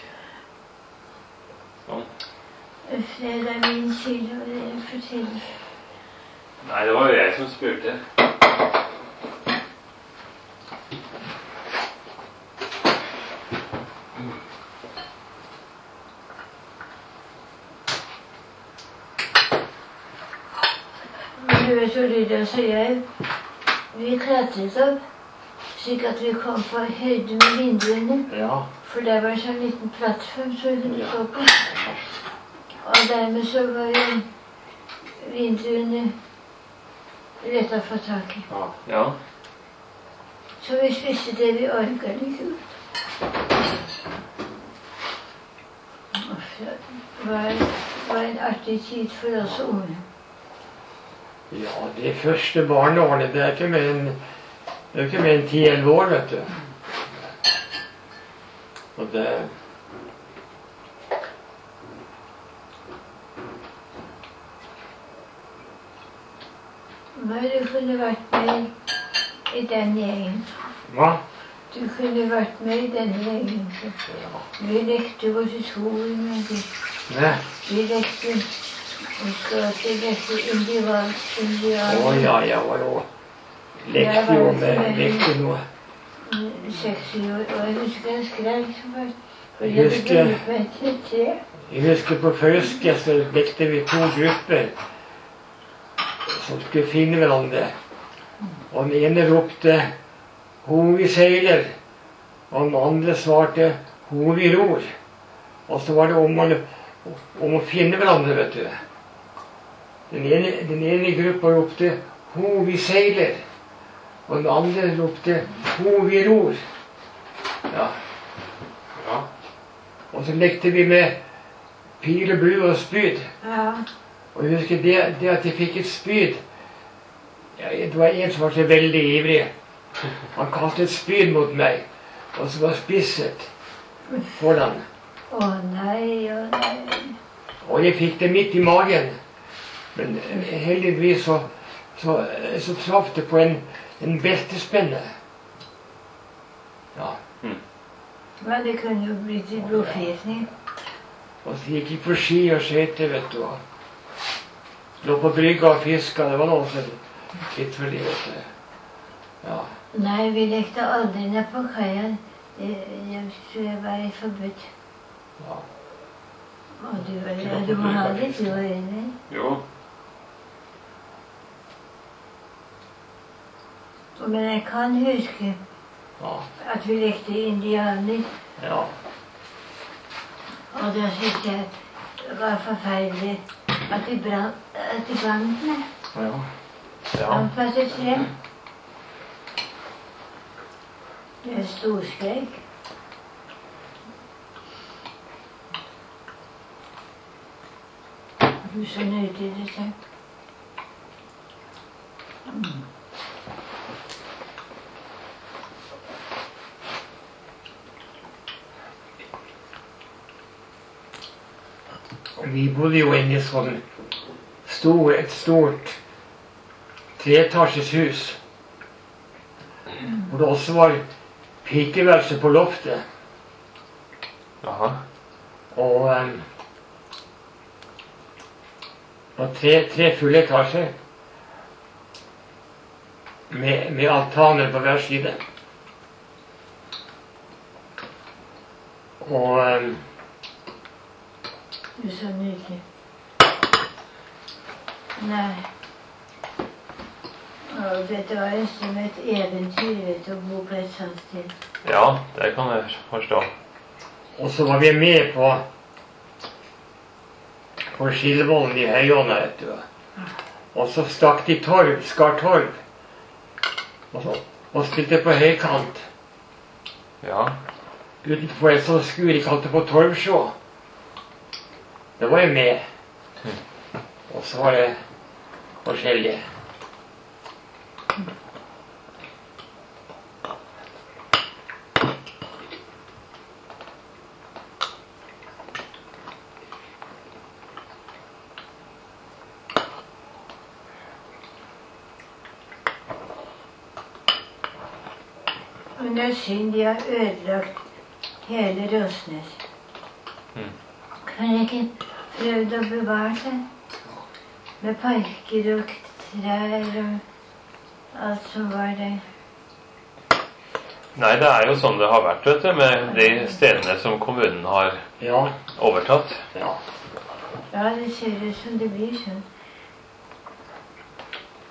Sånn. Uff, det er min skyld å fortelle. Nei, det var jo jeg som spurte. du vet jo Lydias og jeg, vi klatret opp, slik at vi kom på høyde med vinduene. Ja. For det var en sånn liten plattform som vi kunne Ja. stå på. Og dermed så var jo vinduene lett å få tak i. Ja. Ja. Så vi spiste det vi orka liksom. Uff, det var, var en artig tid for oss unge. Ja, de første barneårene, det er ikke mer enn det er ikke mer enn ti elleve år, vet du. Og det Men du kunne vært med i den gjengen. Hva? Du kunne vært med i denne gjengen. Ja. Vi lekte våre skoler med det. Ne? Vi lekte Husk at vi lekte individual. Å ja, ja, var jo lekte jo med lekte noe. Seks år, og jeg husker jeg skrek så fælt. For Jeg jeg hadde husker- bundet meg til tre. Jeg husker på Fauske så lekte vi to grupper som skulle finne hverandre. Og den ene ropte 'Ho vi seiler', og den andre svarte 'Ho vi ror'. Og så var det om, man, om å finne hverandre, vet du. Den ene, den ene gruppa ropte 'Ho vi seiler', og den andre ropte 'Ho vi ror'. Ja. Ja. Og så lekte vi med pil og bue og spyd. Ja. Og jeg husker det, det at jeg fikk et spyd. Ja, det var en som var så veldig ivrig. Han kastet et spyd mot meg, og så var spisset foran. Å nei, å nei. Og jeg fikk det midt i magen. Men heldigvis så, så, så traff det på en, en beltespenne. Ja. Men det kunne jo bli til blodforgiftning. Og så gikk jeg på ski og skøyter, vet du. Og lå på brygga og fiska. Det var noe som litt for det, vet du. Ja. Nei, vi lekte aldri ned på kaia. Det, det tror jeg var forbudt. Ja. Og du, ja, du må ha litt, du var enig. Jo. Men jeg kan huske Ja. at vi lekte indianer. Ja. Og da syntes jeg det var forferdelig at de brant, at de brant meg. Ja. Ja. Brant meg til tre. Jeg storskrek. Du er så nøytig, dette. Mm. Vi bodde jo inne i sånn stor, et stort treetasjes hus. Hvor det også var pikeværelse på loftet. Jaha. Og, um, og tre, tre fulle etasjer. Med, med altaner på hver side. Og um, Du er så nydelig. Nei. Og dette var nesten et eventyr, vet du, å bo på et sånt sted. Ja, det kan jeg forstå. Og så var vi med på på Skillevollen i Høyåna, vet du. Og så stakk de torv, skar torv. Og, så, og spilte på høykant. Ja. Utenfor et sånt skur de kalte på torvsjå. Det var jeg med. Og så var det forskjellige. Men det er synd de har ødelagt hele Rosnes. Mm. Kan jeg ikke prøvd å bevare det? Med parker og trær og alt som var der. Nei, det er jo sånn det har vært, vet du, med de stedene som kommunen har Ja. overtatt. Ja. Ja, det ser ut som det blir sånn.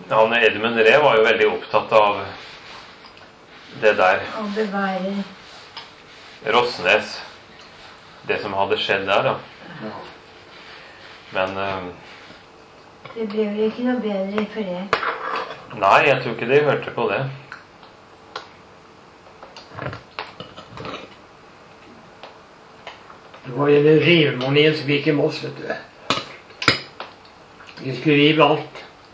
Han Edmund Ree var jo veldig opptatt av det der. Å bevare. Rossnes. Det som hadde skjedd der, da. Ja. Men uh, Det ble vel ikke noe bedre for det. nei, jeg tror ikke de hørte på det. Det var en rivemonien som gikk i Moss, vet du. De skulle rive alt.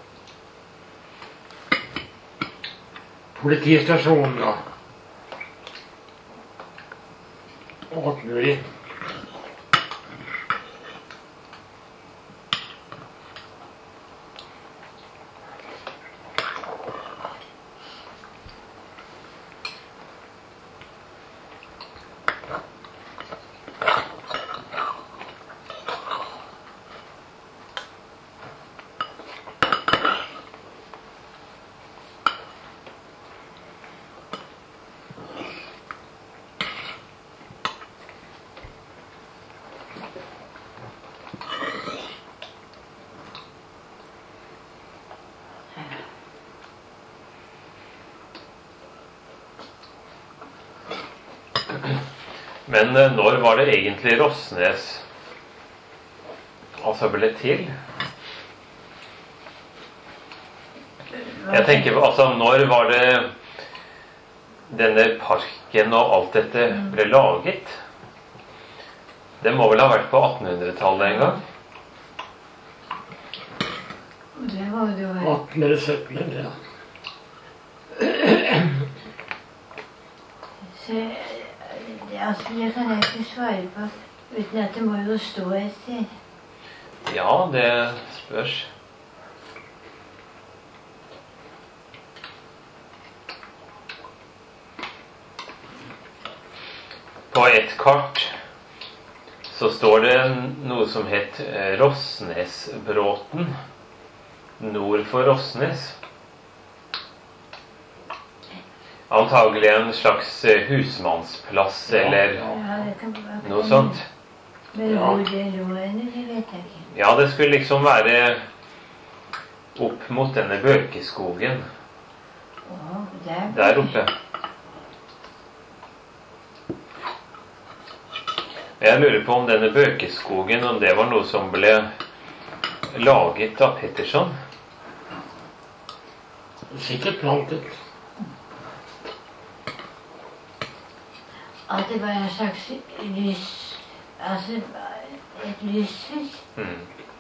Politistasjonen og alt mulig. Men når var det egentlig Rossnes altså ble til? Jeg tenker, altså, når var det denne parken og alt dette ble laget? Det må vel ha vært på attenhundretallet en gang? Det må det jo være. atten eller sytten, ja. Så, det, altså, det kan jeg ikke svare på uten at det må jo stå et sted. Ja, det spørs. På et kart så står det noe som het Rossnesbråten, nord for Rossnes. Antagelig en slags husmannsplass, eller Ja, det kan være noe sånt. Men Ja. hvor det lå henne, det vet jeg ikke. Ja, det skulle liksom være opp mot denne bøkeskogen Å, der, der oppe. Jeg lurer på om denne bøkeskogen, om det var noe som ble laget av Petterson. Sikkert plantet. At det var en slags lys, altså et lyshus. Mm.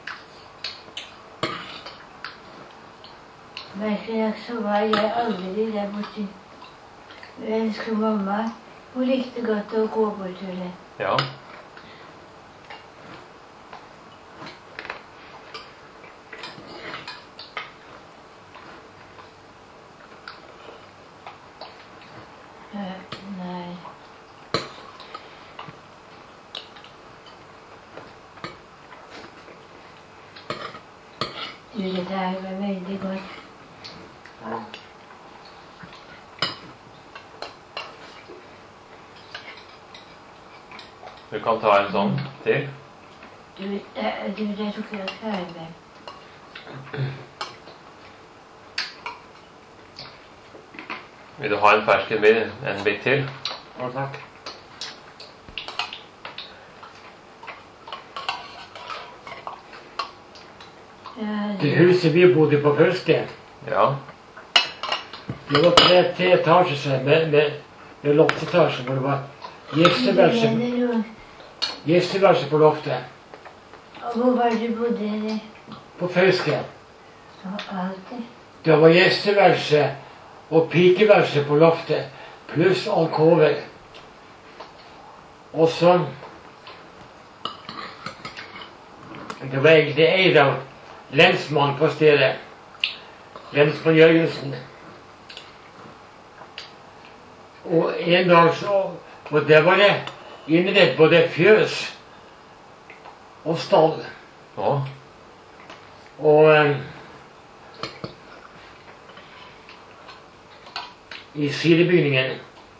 Merkelig nok så var jeg aldri der borte. Jeg elsker mamma. Hun likte godt å gå bortover. Ja. Eh, Nei. Du, dette her var veldig godt. Ja. Du kan ta en sånn til. Du, det, du, det tok jeg ferdig. Vil du ha en fersken bit, en bit til? Ja, takk. Ja, Det huset vi bodde på først, det Ja. det var tre, tre etasjer med, med, med loftetasje, hvor det var gjesteværelse det lå- gjesteværelse på loftet. Og hvor var det du bodde? Eller? På Fauske. Og alltid. Det var gjesteværelse og pikeværelse på loftet, pluss alkover. Og så Det var egentlig eid av lensmannen på stedet. Lensmann Jørgensen. Og en dag så Og det var det innredet både fjøs og stall. Å. Og eh, i sidebygningen.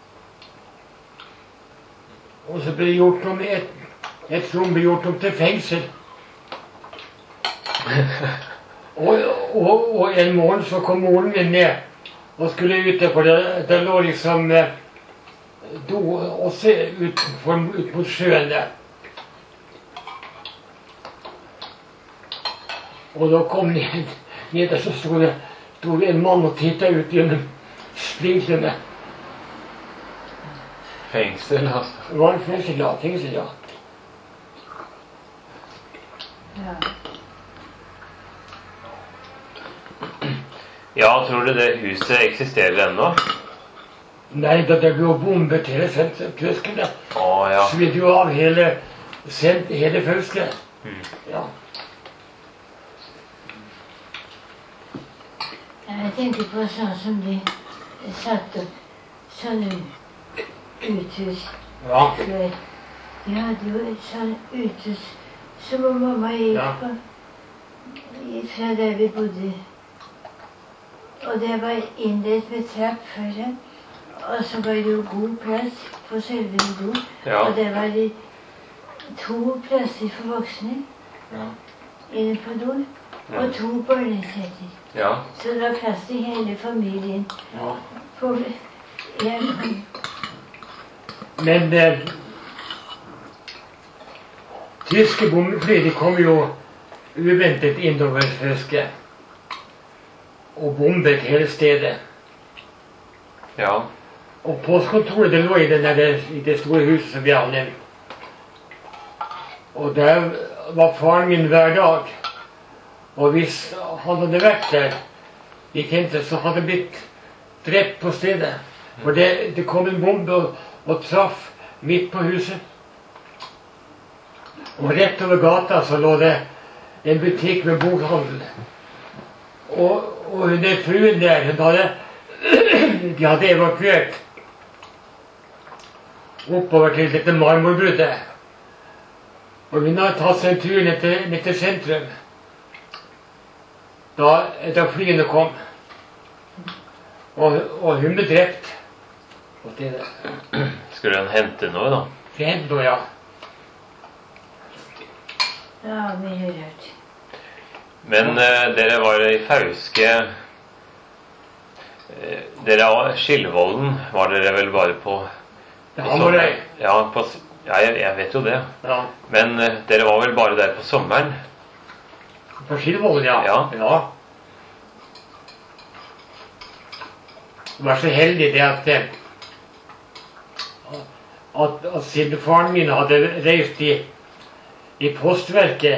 Og så ble det gjort om et, et rom ble gjort om til fengsel. Og, og, og en morgen så kom moren min ned og skulle ute, for det, det lå liksom eh, do også ut, for, ut mot sjøen der. Og da kom ned, ned der, så stod det stod en mann og tittet ut gjennom sprinklene. Fengsel, altså. Det var en fengsel, ja. Fengsel, ja. Ja. Ja, tror du det huset eksisterer ennå? Nei, da det ble bombet hele Tyskland. Å, ja. Svidde jo av hele, hele Fauske. Mm. Ja. Jeg tenker på sånn som de satt opp sånne uthus Ja. før. De hadde jo et sånn uthus som mamma gikk Ja. på fra der vi bodde. Og det var innledt med trapp foran. Og så var det jo god plass på selve do. Ja. Og det var det to plasser for voksne Ja. inne på doen. Ja. Og to barneseter. Ja. Så det var plass til hele familien. Ja. På, ja, Men eh, tyske bombefly de kom jo uventet innover Fauske og bombet hele stedet. Ja. Og postkontoret det lå i, den der, i det store huset som vi har nevnt. Og der var faren min hver dag. Og hvis han hadde vært der i Kente, så hadde han blitt drept på stedet. For det, det kom en bombe og, og traff midt på huset. Og rett over gata så lå det en butikk med bokhandel. Og, og hun der fruen der, hun hadde, de hadde evakuert oppover til dette marmorbruddet. Og hun hadde tatt seg en tur ned til, ned til sentrum. Da, da flyene kom. Og, og hun ble drept på stedet. Skulle hun hente noe, da? Fred og ja. ja, mye rart. Men eh, dere var i Fauske. Eh, dere var Skillvollen var dere vel bare på, Det på var Hamarøy. Ja, på, s- ja jeg, jeg vet jo det. Ja. Men eh, dere var vel bare der på sommeren? På Skillvollen, ja. Ja. ja. Jeg var så heldig det at eh, at, at siden faren min hadde reist i, i postverket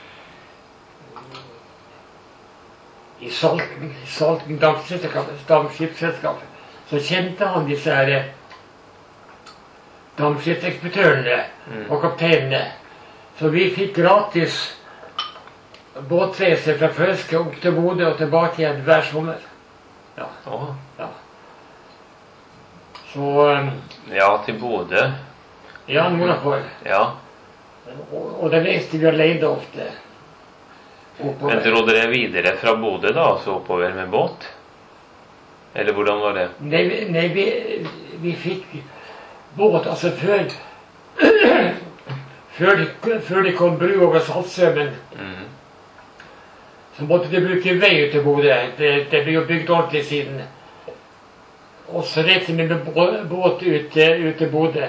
i Salten, Salten dampskipsselskap, så kjente han disse her eh, dampskipsekspeditørene Mm. og kapteinene. Så vi fikk gratis båtreise fra Fauske opp til Bodø og tilbake igjen hver sommer. Ja, Å, ja. Så eh, ja, til Bodø. ja, nordafor. Ja. Og, og det reiste vi alene ofte. Oppover. Men dro dere videre fra Bodø da, altså oppover med båt? Eller hvordan var det? Nei, vi- nei vi, vi fikk båt, altså før før, de, før de kom bru over Saltsømen, Mhm. så måtte de bruke vei ut til Bodø. Det, det ble jo bygd ordentlig siden. Og så reiste vi med bå- båt ut, til- ut til Bodø.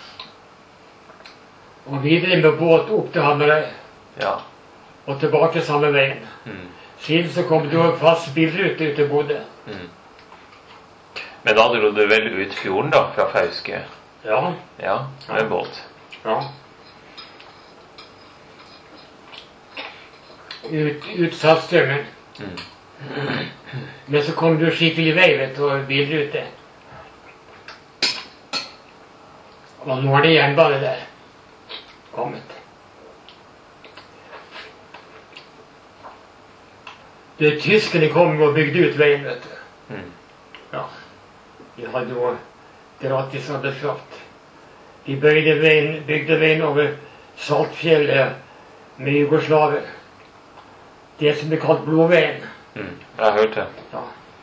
Og videre med båt opp til Hamarøy. Ja. Og tilbake samme veien. Mhm. Siden så kom det jo en fast bilrute ut til Bodø. Mhm. Men da dro du vel ut fjorden da, fra Fauske? Ja. Ja, med båt. Ja. Ut, ut Saltstrømmen. Mhm. Men så kom det jo skikkelig vei, vet du, og bilrute. Og nå er det jernbane der. Kommet. Det er tyskerne kom og bygde ut veien, vet du. Mhm. Ja. De hadde jo gratis arbeidskraft. De bøyde veien, bygde veien over Saltfjellet med jugoslaver. Det som blir kalt Blåveien. Mhm. Jeg har hørt det. Ja.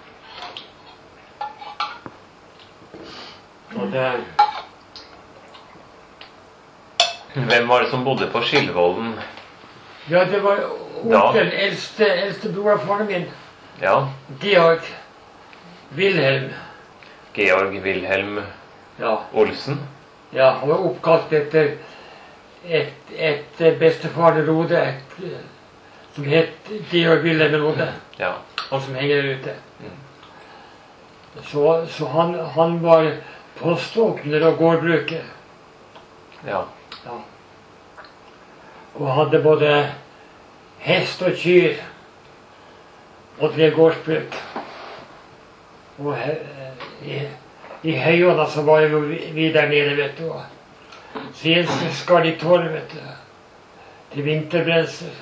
Og det, Hvem var det som bodde på Skillvollen? Ja, det var onkel, eldste, eldste bror av faren min. Ja. Georg Wilhelm. Georg Wilhelm Ja. Olsen. Ja, han var oppkalt etter et, et bestefar Rode, et, som het Georg Wilhelm Rode. Ja. Han som henger der ute. Mm. Så, så han, han var poståpner og gårdbruker. Ja. Ja. Og hadde både hest og kyr og drev gårdsbruk. Og he, i, i høyånda så var jo vi, vi der nede, vet du. Så jeg skar de torv, vet du, til vinterbrensel.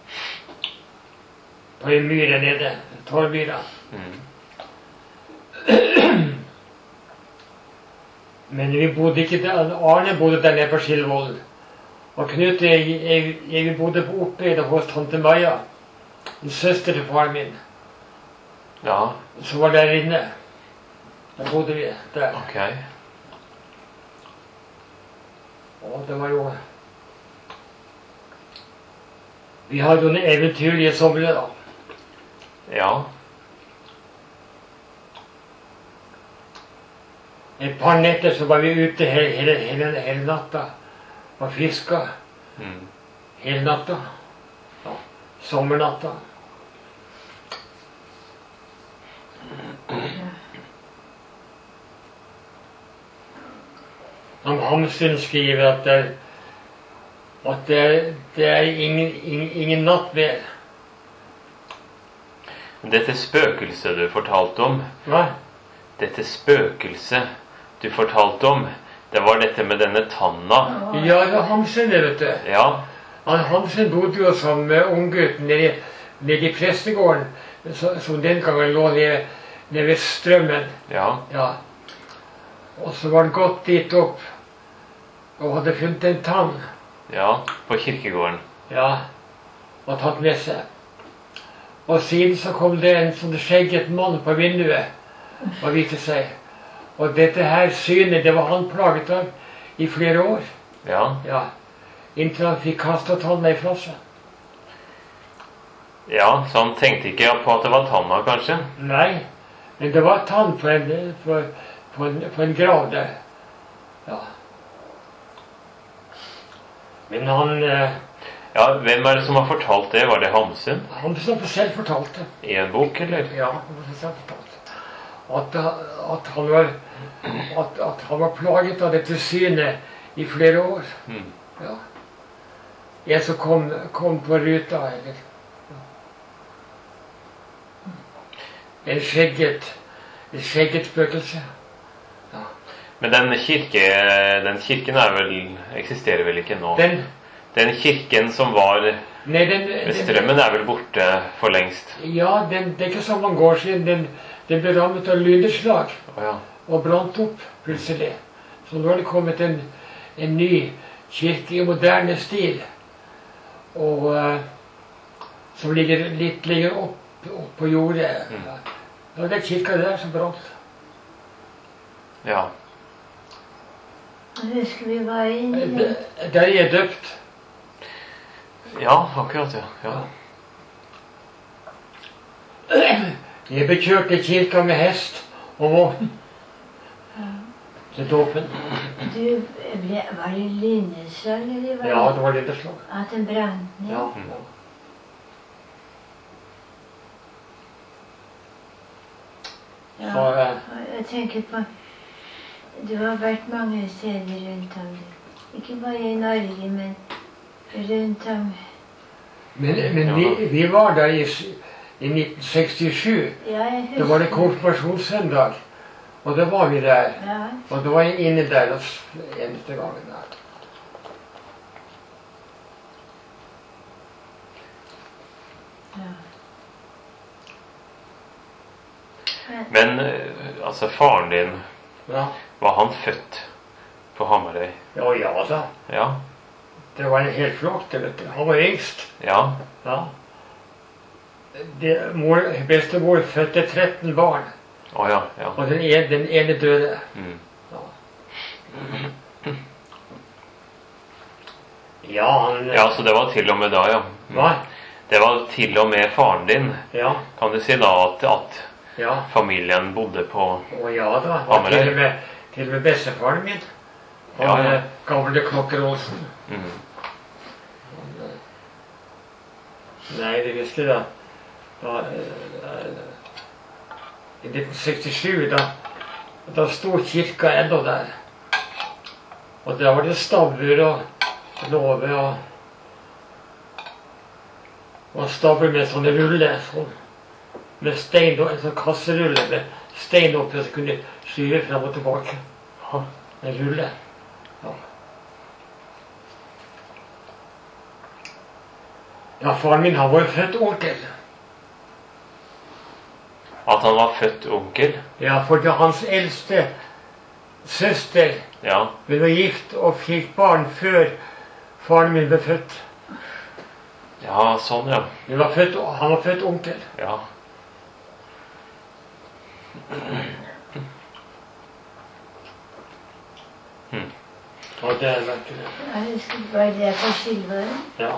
På en myr der nede, torvmyra. Mm. Men vi bodde ikke der. Arne bodde der nede på Skillvollen. Og Knut, jeg, jeg, jeg bodde på Oppøyda hos tante Maja, en søster til faren min. Ja. Så var der inne. Da bodde vi der. Ok. Og det var jo... Vi hadde jo en eventyrlige sommer da. Ja. Et par netter så var vi ute hele, hele, hele, hele natta og fiska. Mm. Hele natta. Ja. Sommernatta. Han Hamsun skriver at det, at det, det er ingen, ingen, ingen natt mer. Dette spøkelset du fortalte om, Hva? dette spøkelset du fortalte om, det var dette med denne tanna. Ja, det var Hamsun, det, vet du. Ja. Han Hamsun bodde jo som uh, unggutt nede, nede i prestegården, så, som den gangen lå nede, nede ved strømmen. Ja. Ja. Og så var han gått dit opp og hadde funnet en tann. Ja, på kirkegården. Ja, og tatt med seg. Og siden så kom det en sånn skjegget mann på vinduet og viste seg. Og dette her synet, det var han plaget av i flere år. Ja. Ja. Inntil han fikk kastet tanna ifra seg. Ja, så han tenkte ikke på at det var tanna, kanskje? Nei, men det var tann på en, på, på en, på en grav der. Ja. Men han... Eh, Ja, hvem er det som har fortalt det? Var det Hamsun? han som selv fortalte. I en bok, eller? Ja, han som selv fortalte. At, at, han var, at, at han var plaget av dette synet i flere år. Mm. Ja. En som kom, kom på ruta, eller... Ja. En skjegget, en skjegget spøkelse. Ja. Men den kirke, den kirken er vel, eksisterer vel ikke nå? Den... Den kirken som var Nei, den, ved strømmen er vel borte for lengst? Ja, den, det er ikke så mange år siden. Den, den ble rammet av lynnedslag Å ja. og brant opp plutselig. Så nå har det kommet en, en ny kirke i moderne stil. Og uh, som ligger litt lenger opp, opp på jordet. Mm. Ja, det er kirka der som brant. Ja. Jeg husker vi var inne i den. Der er jeg døpt. Ja, akkurat, ja. ja. Jeg bekjørte kirka med hest og vogn til dåpen. Du, ble, var det linneslag, eller var Ja, det var lynnedslag. at den brant ned? Ja. Mm. Ja. Så, eh, Og jeg tenker på, du har vært mange steder rundt om det. Ikke bare i Norge, men rundt om. Men, men vi, vi var der i, i nitten sekstisju. Ja, jeg husker. Da var det konfirmasjonssøndag. Og da var vi der. Ja, Og da var jeg inne der eneste gangen der. ja. Men eh, altså, faren din, Ja, var han født på Hamarøy? ja, ja da. Ja. Det var en hel flokk, det vet du. Han var yngst. Ja. Ja. Det, mor, bestemor fødte tretten barn. Å ja, ja. Og den ene, den ene døde. Mm. Ja. Ja, han... Ja, så det var til og med da, ja. Hva? Det var til og med faren din. Ja. Kan du si da at, at ja. familien bodde på Å ja da, og til og med, til og med bestefaren min. Han ja, ja. Gamle Klokker Olsen. Mm. Nei, det visste jeg da. da uh, I nitten sekstisju, da, da sto kirka enda der. Og der var det stabler og låve og, og stabler med sånne ruller, sånn, med stein, en sånn kasserulle med stein oppi, så kunne skyve frem og tilbake. En rulle. Ja. Ja, faren min, han var jo født onkel. At han var født onkel? Ja, for det var hans eldste søster. Ja. Hun var gift og fikk barn før faren min ble født. Ja, sånn, ja. Hun var født, han var født onkel. Ja. Hmm. Og det vet du. Jeg husker bare det på Skilvaren. Ja.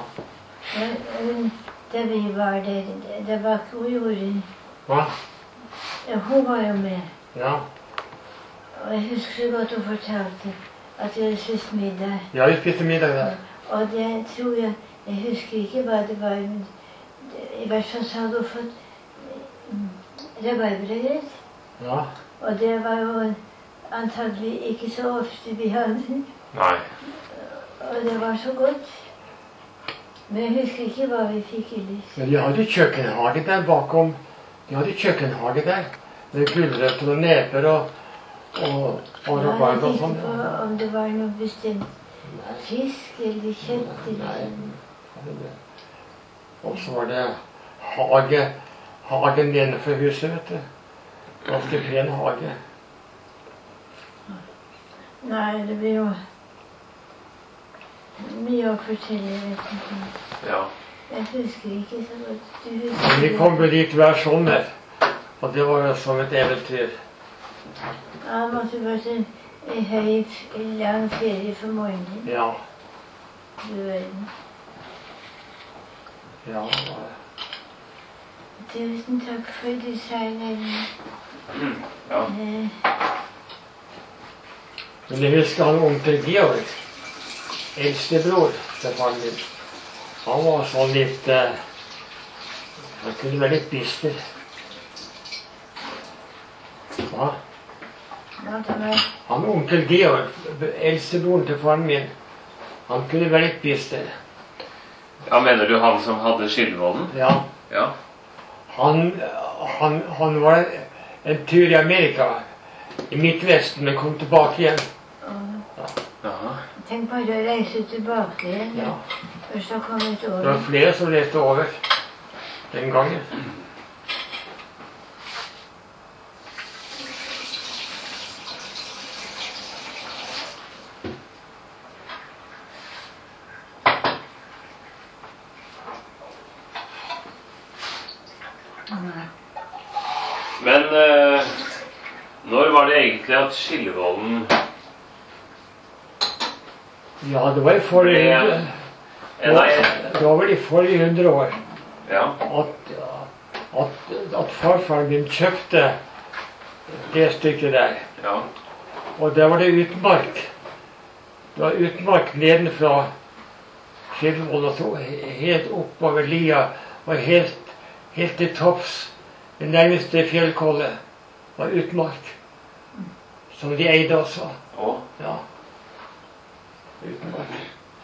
Da vi var der, det var ikke hun gjorde. Hva? Ja, hun var jo med. Ja. Og jeg husker så godt hun fortalte at vi hadde spist middag. Ja, vi spiste middag der. Og det tror jeg, jeg husker ikke hva det var, men i hvert fall så hadde hun fått rabarbergrøt. Ja. Og det var jo antagelig ikke så ofte vi hadde. Nei. Og det var så godt. Men jeg husker ikke hva vi fikk ellers. Men de hadde kjøkkenhage der bakom. De hadde kjøkkenhage der. Med gulrøtter og neper og og, og ja, rabarber og jeg sånn. tenkte på om det var noe bestemt fisk eller kjøtt eller Nei. Og så var det hage. Hagen nedenfor huset, vet du. Ganske pen hage. Nei, det blir jo mye å fortelle, vet du. Ja. Jeg husker ikke så godt. Du husker Men vi kom jo dit hver sommer. Og det var jo som et eventyr. Ja, det måtte vært en, en høy, lang ferie for morgenen. Ja. Du verden. Ja, det var det. Tusen takk for du sa det. Ja. Eh, Men jeg husker han onkel Georg, eldstebror til faren min. Han var sånn litt eh, Han kunne være litt bister. Hva? ja, det var Han onkel Georg, eldstebroren til faren min, han kunne være litt bister. Ja, mener du han som hadde Skillvollen? Ja. Ja. Han, han, han var en tur i Amerika, i Midtvesten, men kom tilbake igjen. og, Jaha. tenk bare å reise tilbake igjen. Ja. Først har kommet Det var over. flere som reiste over den gangen. Men eh, når var det egentlig at Skillvollen Ja, det var i forrige Det- hundre. eh, Nei, Det var vel i forrige hundre år ja. at, at, at farfaren min kjøpte det stykket der. Ja. Og der var det utmark. Det var utmark nedenfra Skillvollen og så helt oppover lia og helt, helt til topps. Det nærmeste fjellkollet var utmark, som de eide også. Å. Ja. Utmark.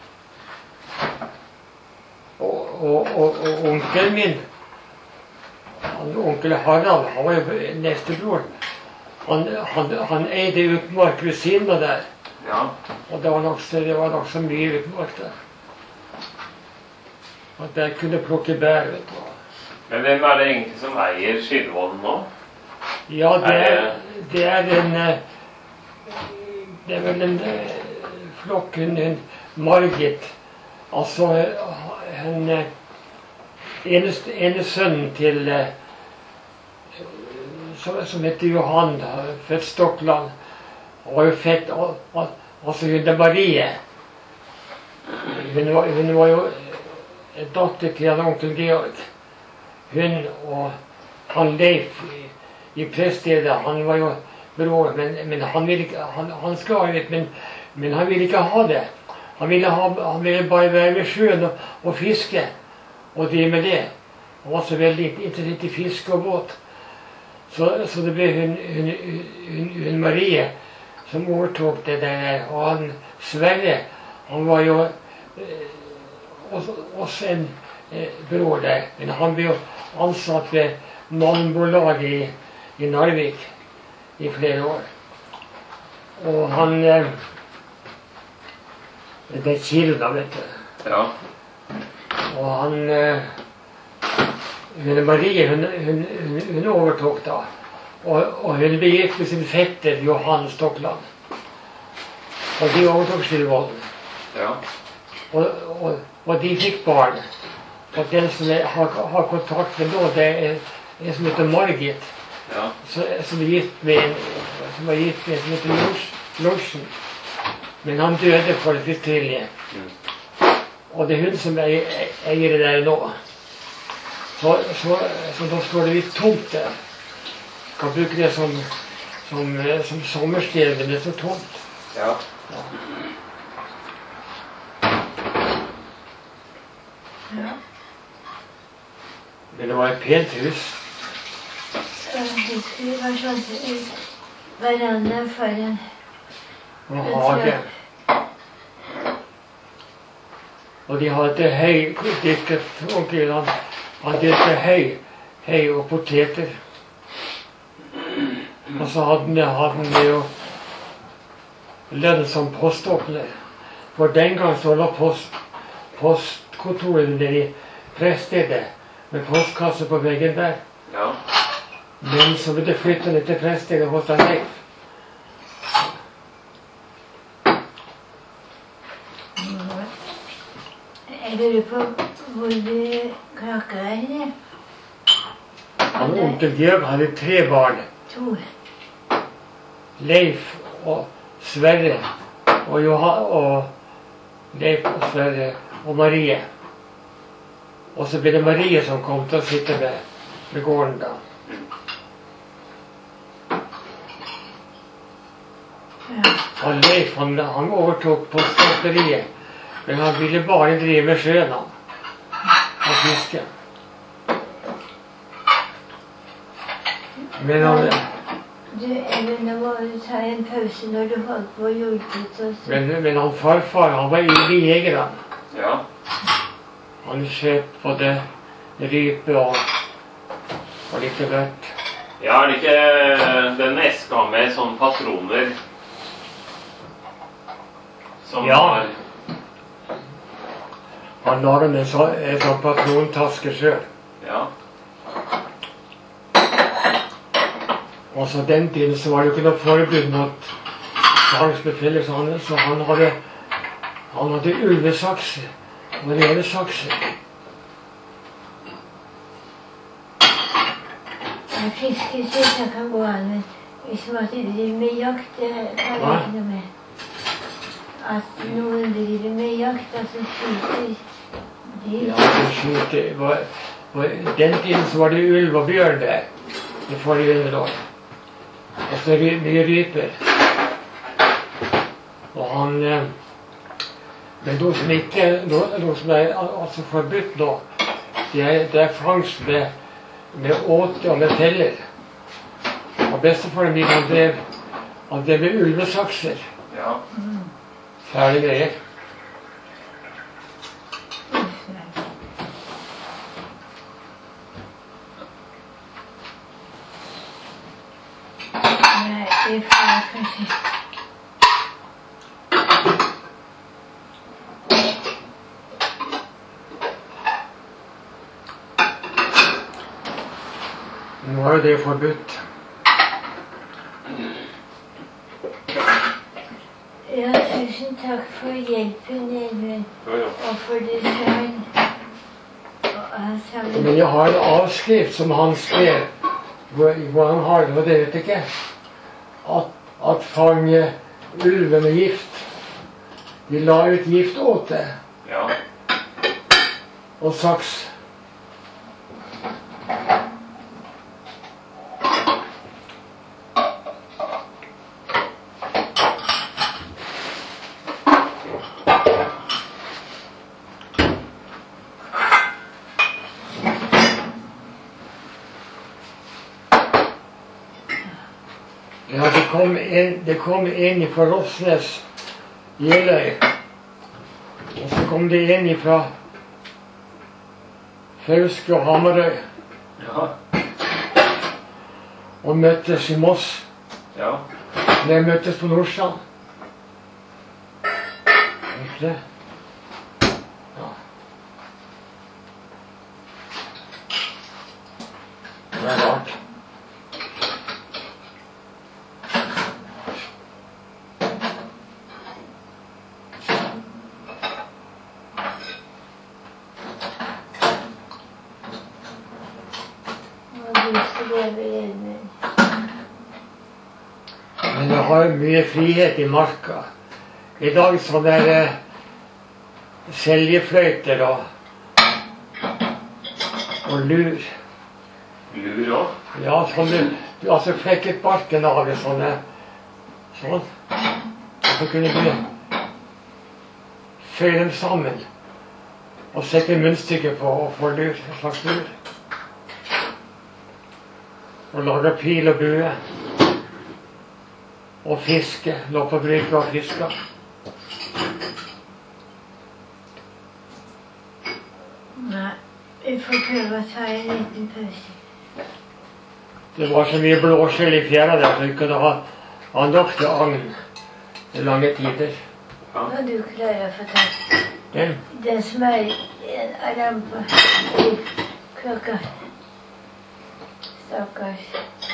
Og, og, og, og onkelen min, han, onkel Harald, han var jo nestebroren. Han, han, han eide utmark ved siden av der. Ja. Og det var nokså nok så mye utmark der. At der kunne plukke bær, vet du. Men hvem er det egentlig som eier Skillvollen nå? Ja, det Er er, det er en eh, Det er vel en eh, flokk, hun hun Margit. Altså en eh, ene, ene sønnen til eh, som, som heter Johan, da, født Stokland. Han var jo født al- al- Altså hun er Marie. hun var, hun var jo datter til en onkel Georg. Hun og han Leif i, i prestedet, han var jo bror, men, men han ville ikke, han, han skulle litt, men, men han ville ikke ha det. Han ville, ha, han ville bare være ved sjøen og, og fiske, og drive med det. Han var så veldig interessert i fiske og båt. Så, så det ble hun, hun, hun, hun Marie som overtok det der, og han Sverre, han var jo eh, også, også en eh, bror der, men han ble jo ansatt ved Malmbolaget i, i Narvik i flere år. Og han eh, det er Kilda, vet du. Ja. Og han eh, hun Marie, hun, hun, hun, hun overtok da. Og, og hun ble gift med sin fetter Johan Stokland. Og de overtok Stillvollen. Ja. Og, og, og de fikk barn. Og den som er, har, har kontakt med nå, det er en som heter Margit. Ja. Så, som er gift med en som er gift med en som heter Lors, Lorsen. Men han døde for det tidlig. Mm. Og det er hun som eier, eier det der nå. Så, så, så da står det litt tomt der. Kan bruke det som, som, som sommersted, men det er så tomt. Ja. Ja. Ja. Men det var et pent hus. Det skulle være sånn veranda foran Og hage. Og de hadde høy dyrket, onkel han, han dyrket høy, høy og poteter. Og så hadde han, hadde han jo lønn som poståpner. For den gang så lå post, postkontoret der i prestedet med postkasse på veggen der. Ja. Men så ble det flyttet ned til prestedet hos han Leif. Jeg lurer på hvor klokka er det. Han onkel Georg hadde tre barn. To. Leif og Sverre og Johan og Leif og Sverre og Marie. Og så ble det Marie som kom til å sitte med, med gården da. Ja. Og Leif han, han overtok postkontoriet, men han ville bare drive med sjøen han, og fiske. Men han, Du, eller nå må du ta en pause når du holdt på å hjulpet oss. men, men han farfar, han var ivrig jeger han. Ja. Han skjøt både rype og, og litt av hvert. Ja, er det ikke den eska med sånne patroner som Ja. har... Han laget en sånn, en sånn patrontaske selv. Ja. Og så den tiden så var det jo ikke noe forbud mot tvangsbefeller, så han, så han hadde, han hadde ulvesakser og rene sakser. Jeg fisker synes jeg kan gå an, men hvis man driver med jakt, det kan jeg ikke noe med. At noen driver med jakt, altså skyter dyr. Ja, det skjuter, var, var, den tiden så var det ulv og bjørn der, i forrige hundre år. Og så ry, mye ryper. Og han, eh, men noe som ikke, noe, noe som er altså forbudt nå, det er, det er fangst med, med åte og med feller. Og bestefaren min, han drev, han drev med ulvesakser. Ja. Fæle greier. Nei, det får jeg kanskje. Nå er jo det forbudt. Ja, tusen takk for hjelpen, Edmund. Jo, jo. Og for design. Og han sammen. Men jeg har en avskrift som han skrev, hvor, hvor han har det, og det vet jeg ikke. At, at fange ulve med gift, De la ut giftåte Ja. og saks. Ja, det kom en, det kom en fra Rosnes, Jeløy. Og så kom det en fra Fauske og Hamarøy. Ja. Og møttes i Moss. Ja. Vi møttes på Nordstrand. Ikke det? Ja. Det er rart. Men det har mye frihet i marka. I dag så det er eh, seljefløyter og, og lur. Lur òg? Ja, sånn du, du altså flekket barken av det sånne, sånn. Og så kunne du føye dem sammen og sette munnstykker på og få lur, en slags lur. Og lage pil og bue. Og fiske. Lå på brygga og fiska. Nei, vi får prøve å ta en liten pause. Det var så mye blåskjell i fjæra der, så vi kunne ha, ha nok til agn i lange tider. Ja. Hva du klarer å få tak i? Den, Den som er en alarm på i klokka. Stakkars.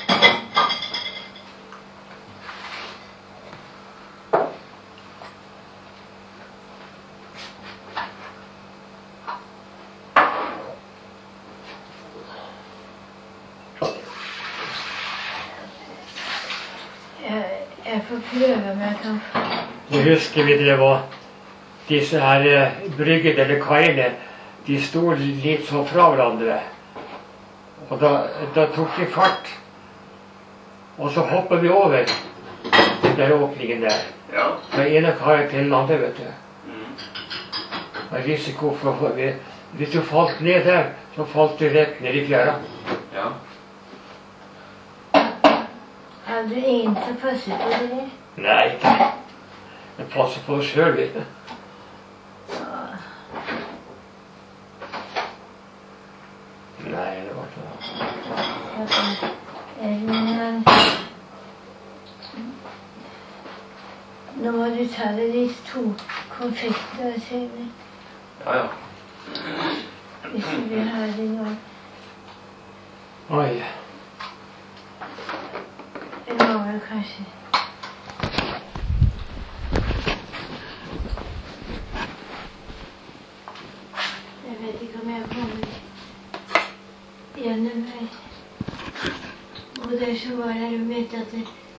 Jeg, jeg får prøve om jeg kan få. jeg husker vi det var disse her eh, bryggene eller kaiene, de sto litt så fra hverandre. Og da, da tok vi fart. Og så hoppet vi over den der åpningen der. Ja. Fra ene kaia til den andre, vet du. Mm. Det var risiko for å få vi- Hvis du falt ned der, så falt du rett ned i fjæra. Ja. Hadde du ingen til å passe på det? Nei, ikke. Jeg passer på det sjøl, vet du. Nei, det var ikke noe. Men nå må du ta deg de to konfektene, sier vi. Ja, ja. Hvis du vil ha det nå. Oi. Det må vel kanskje. Jeg vet ikke om jeg kommer gjennom her. Og det som var her, du vet at det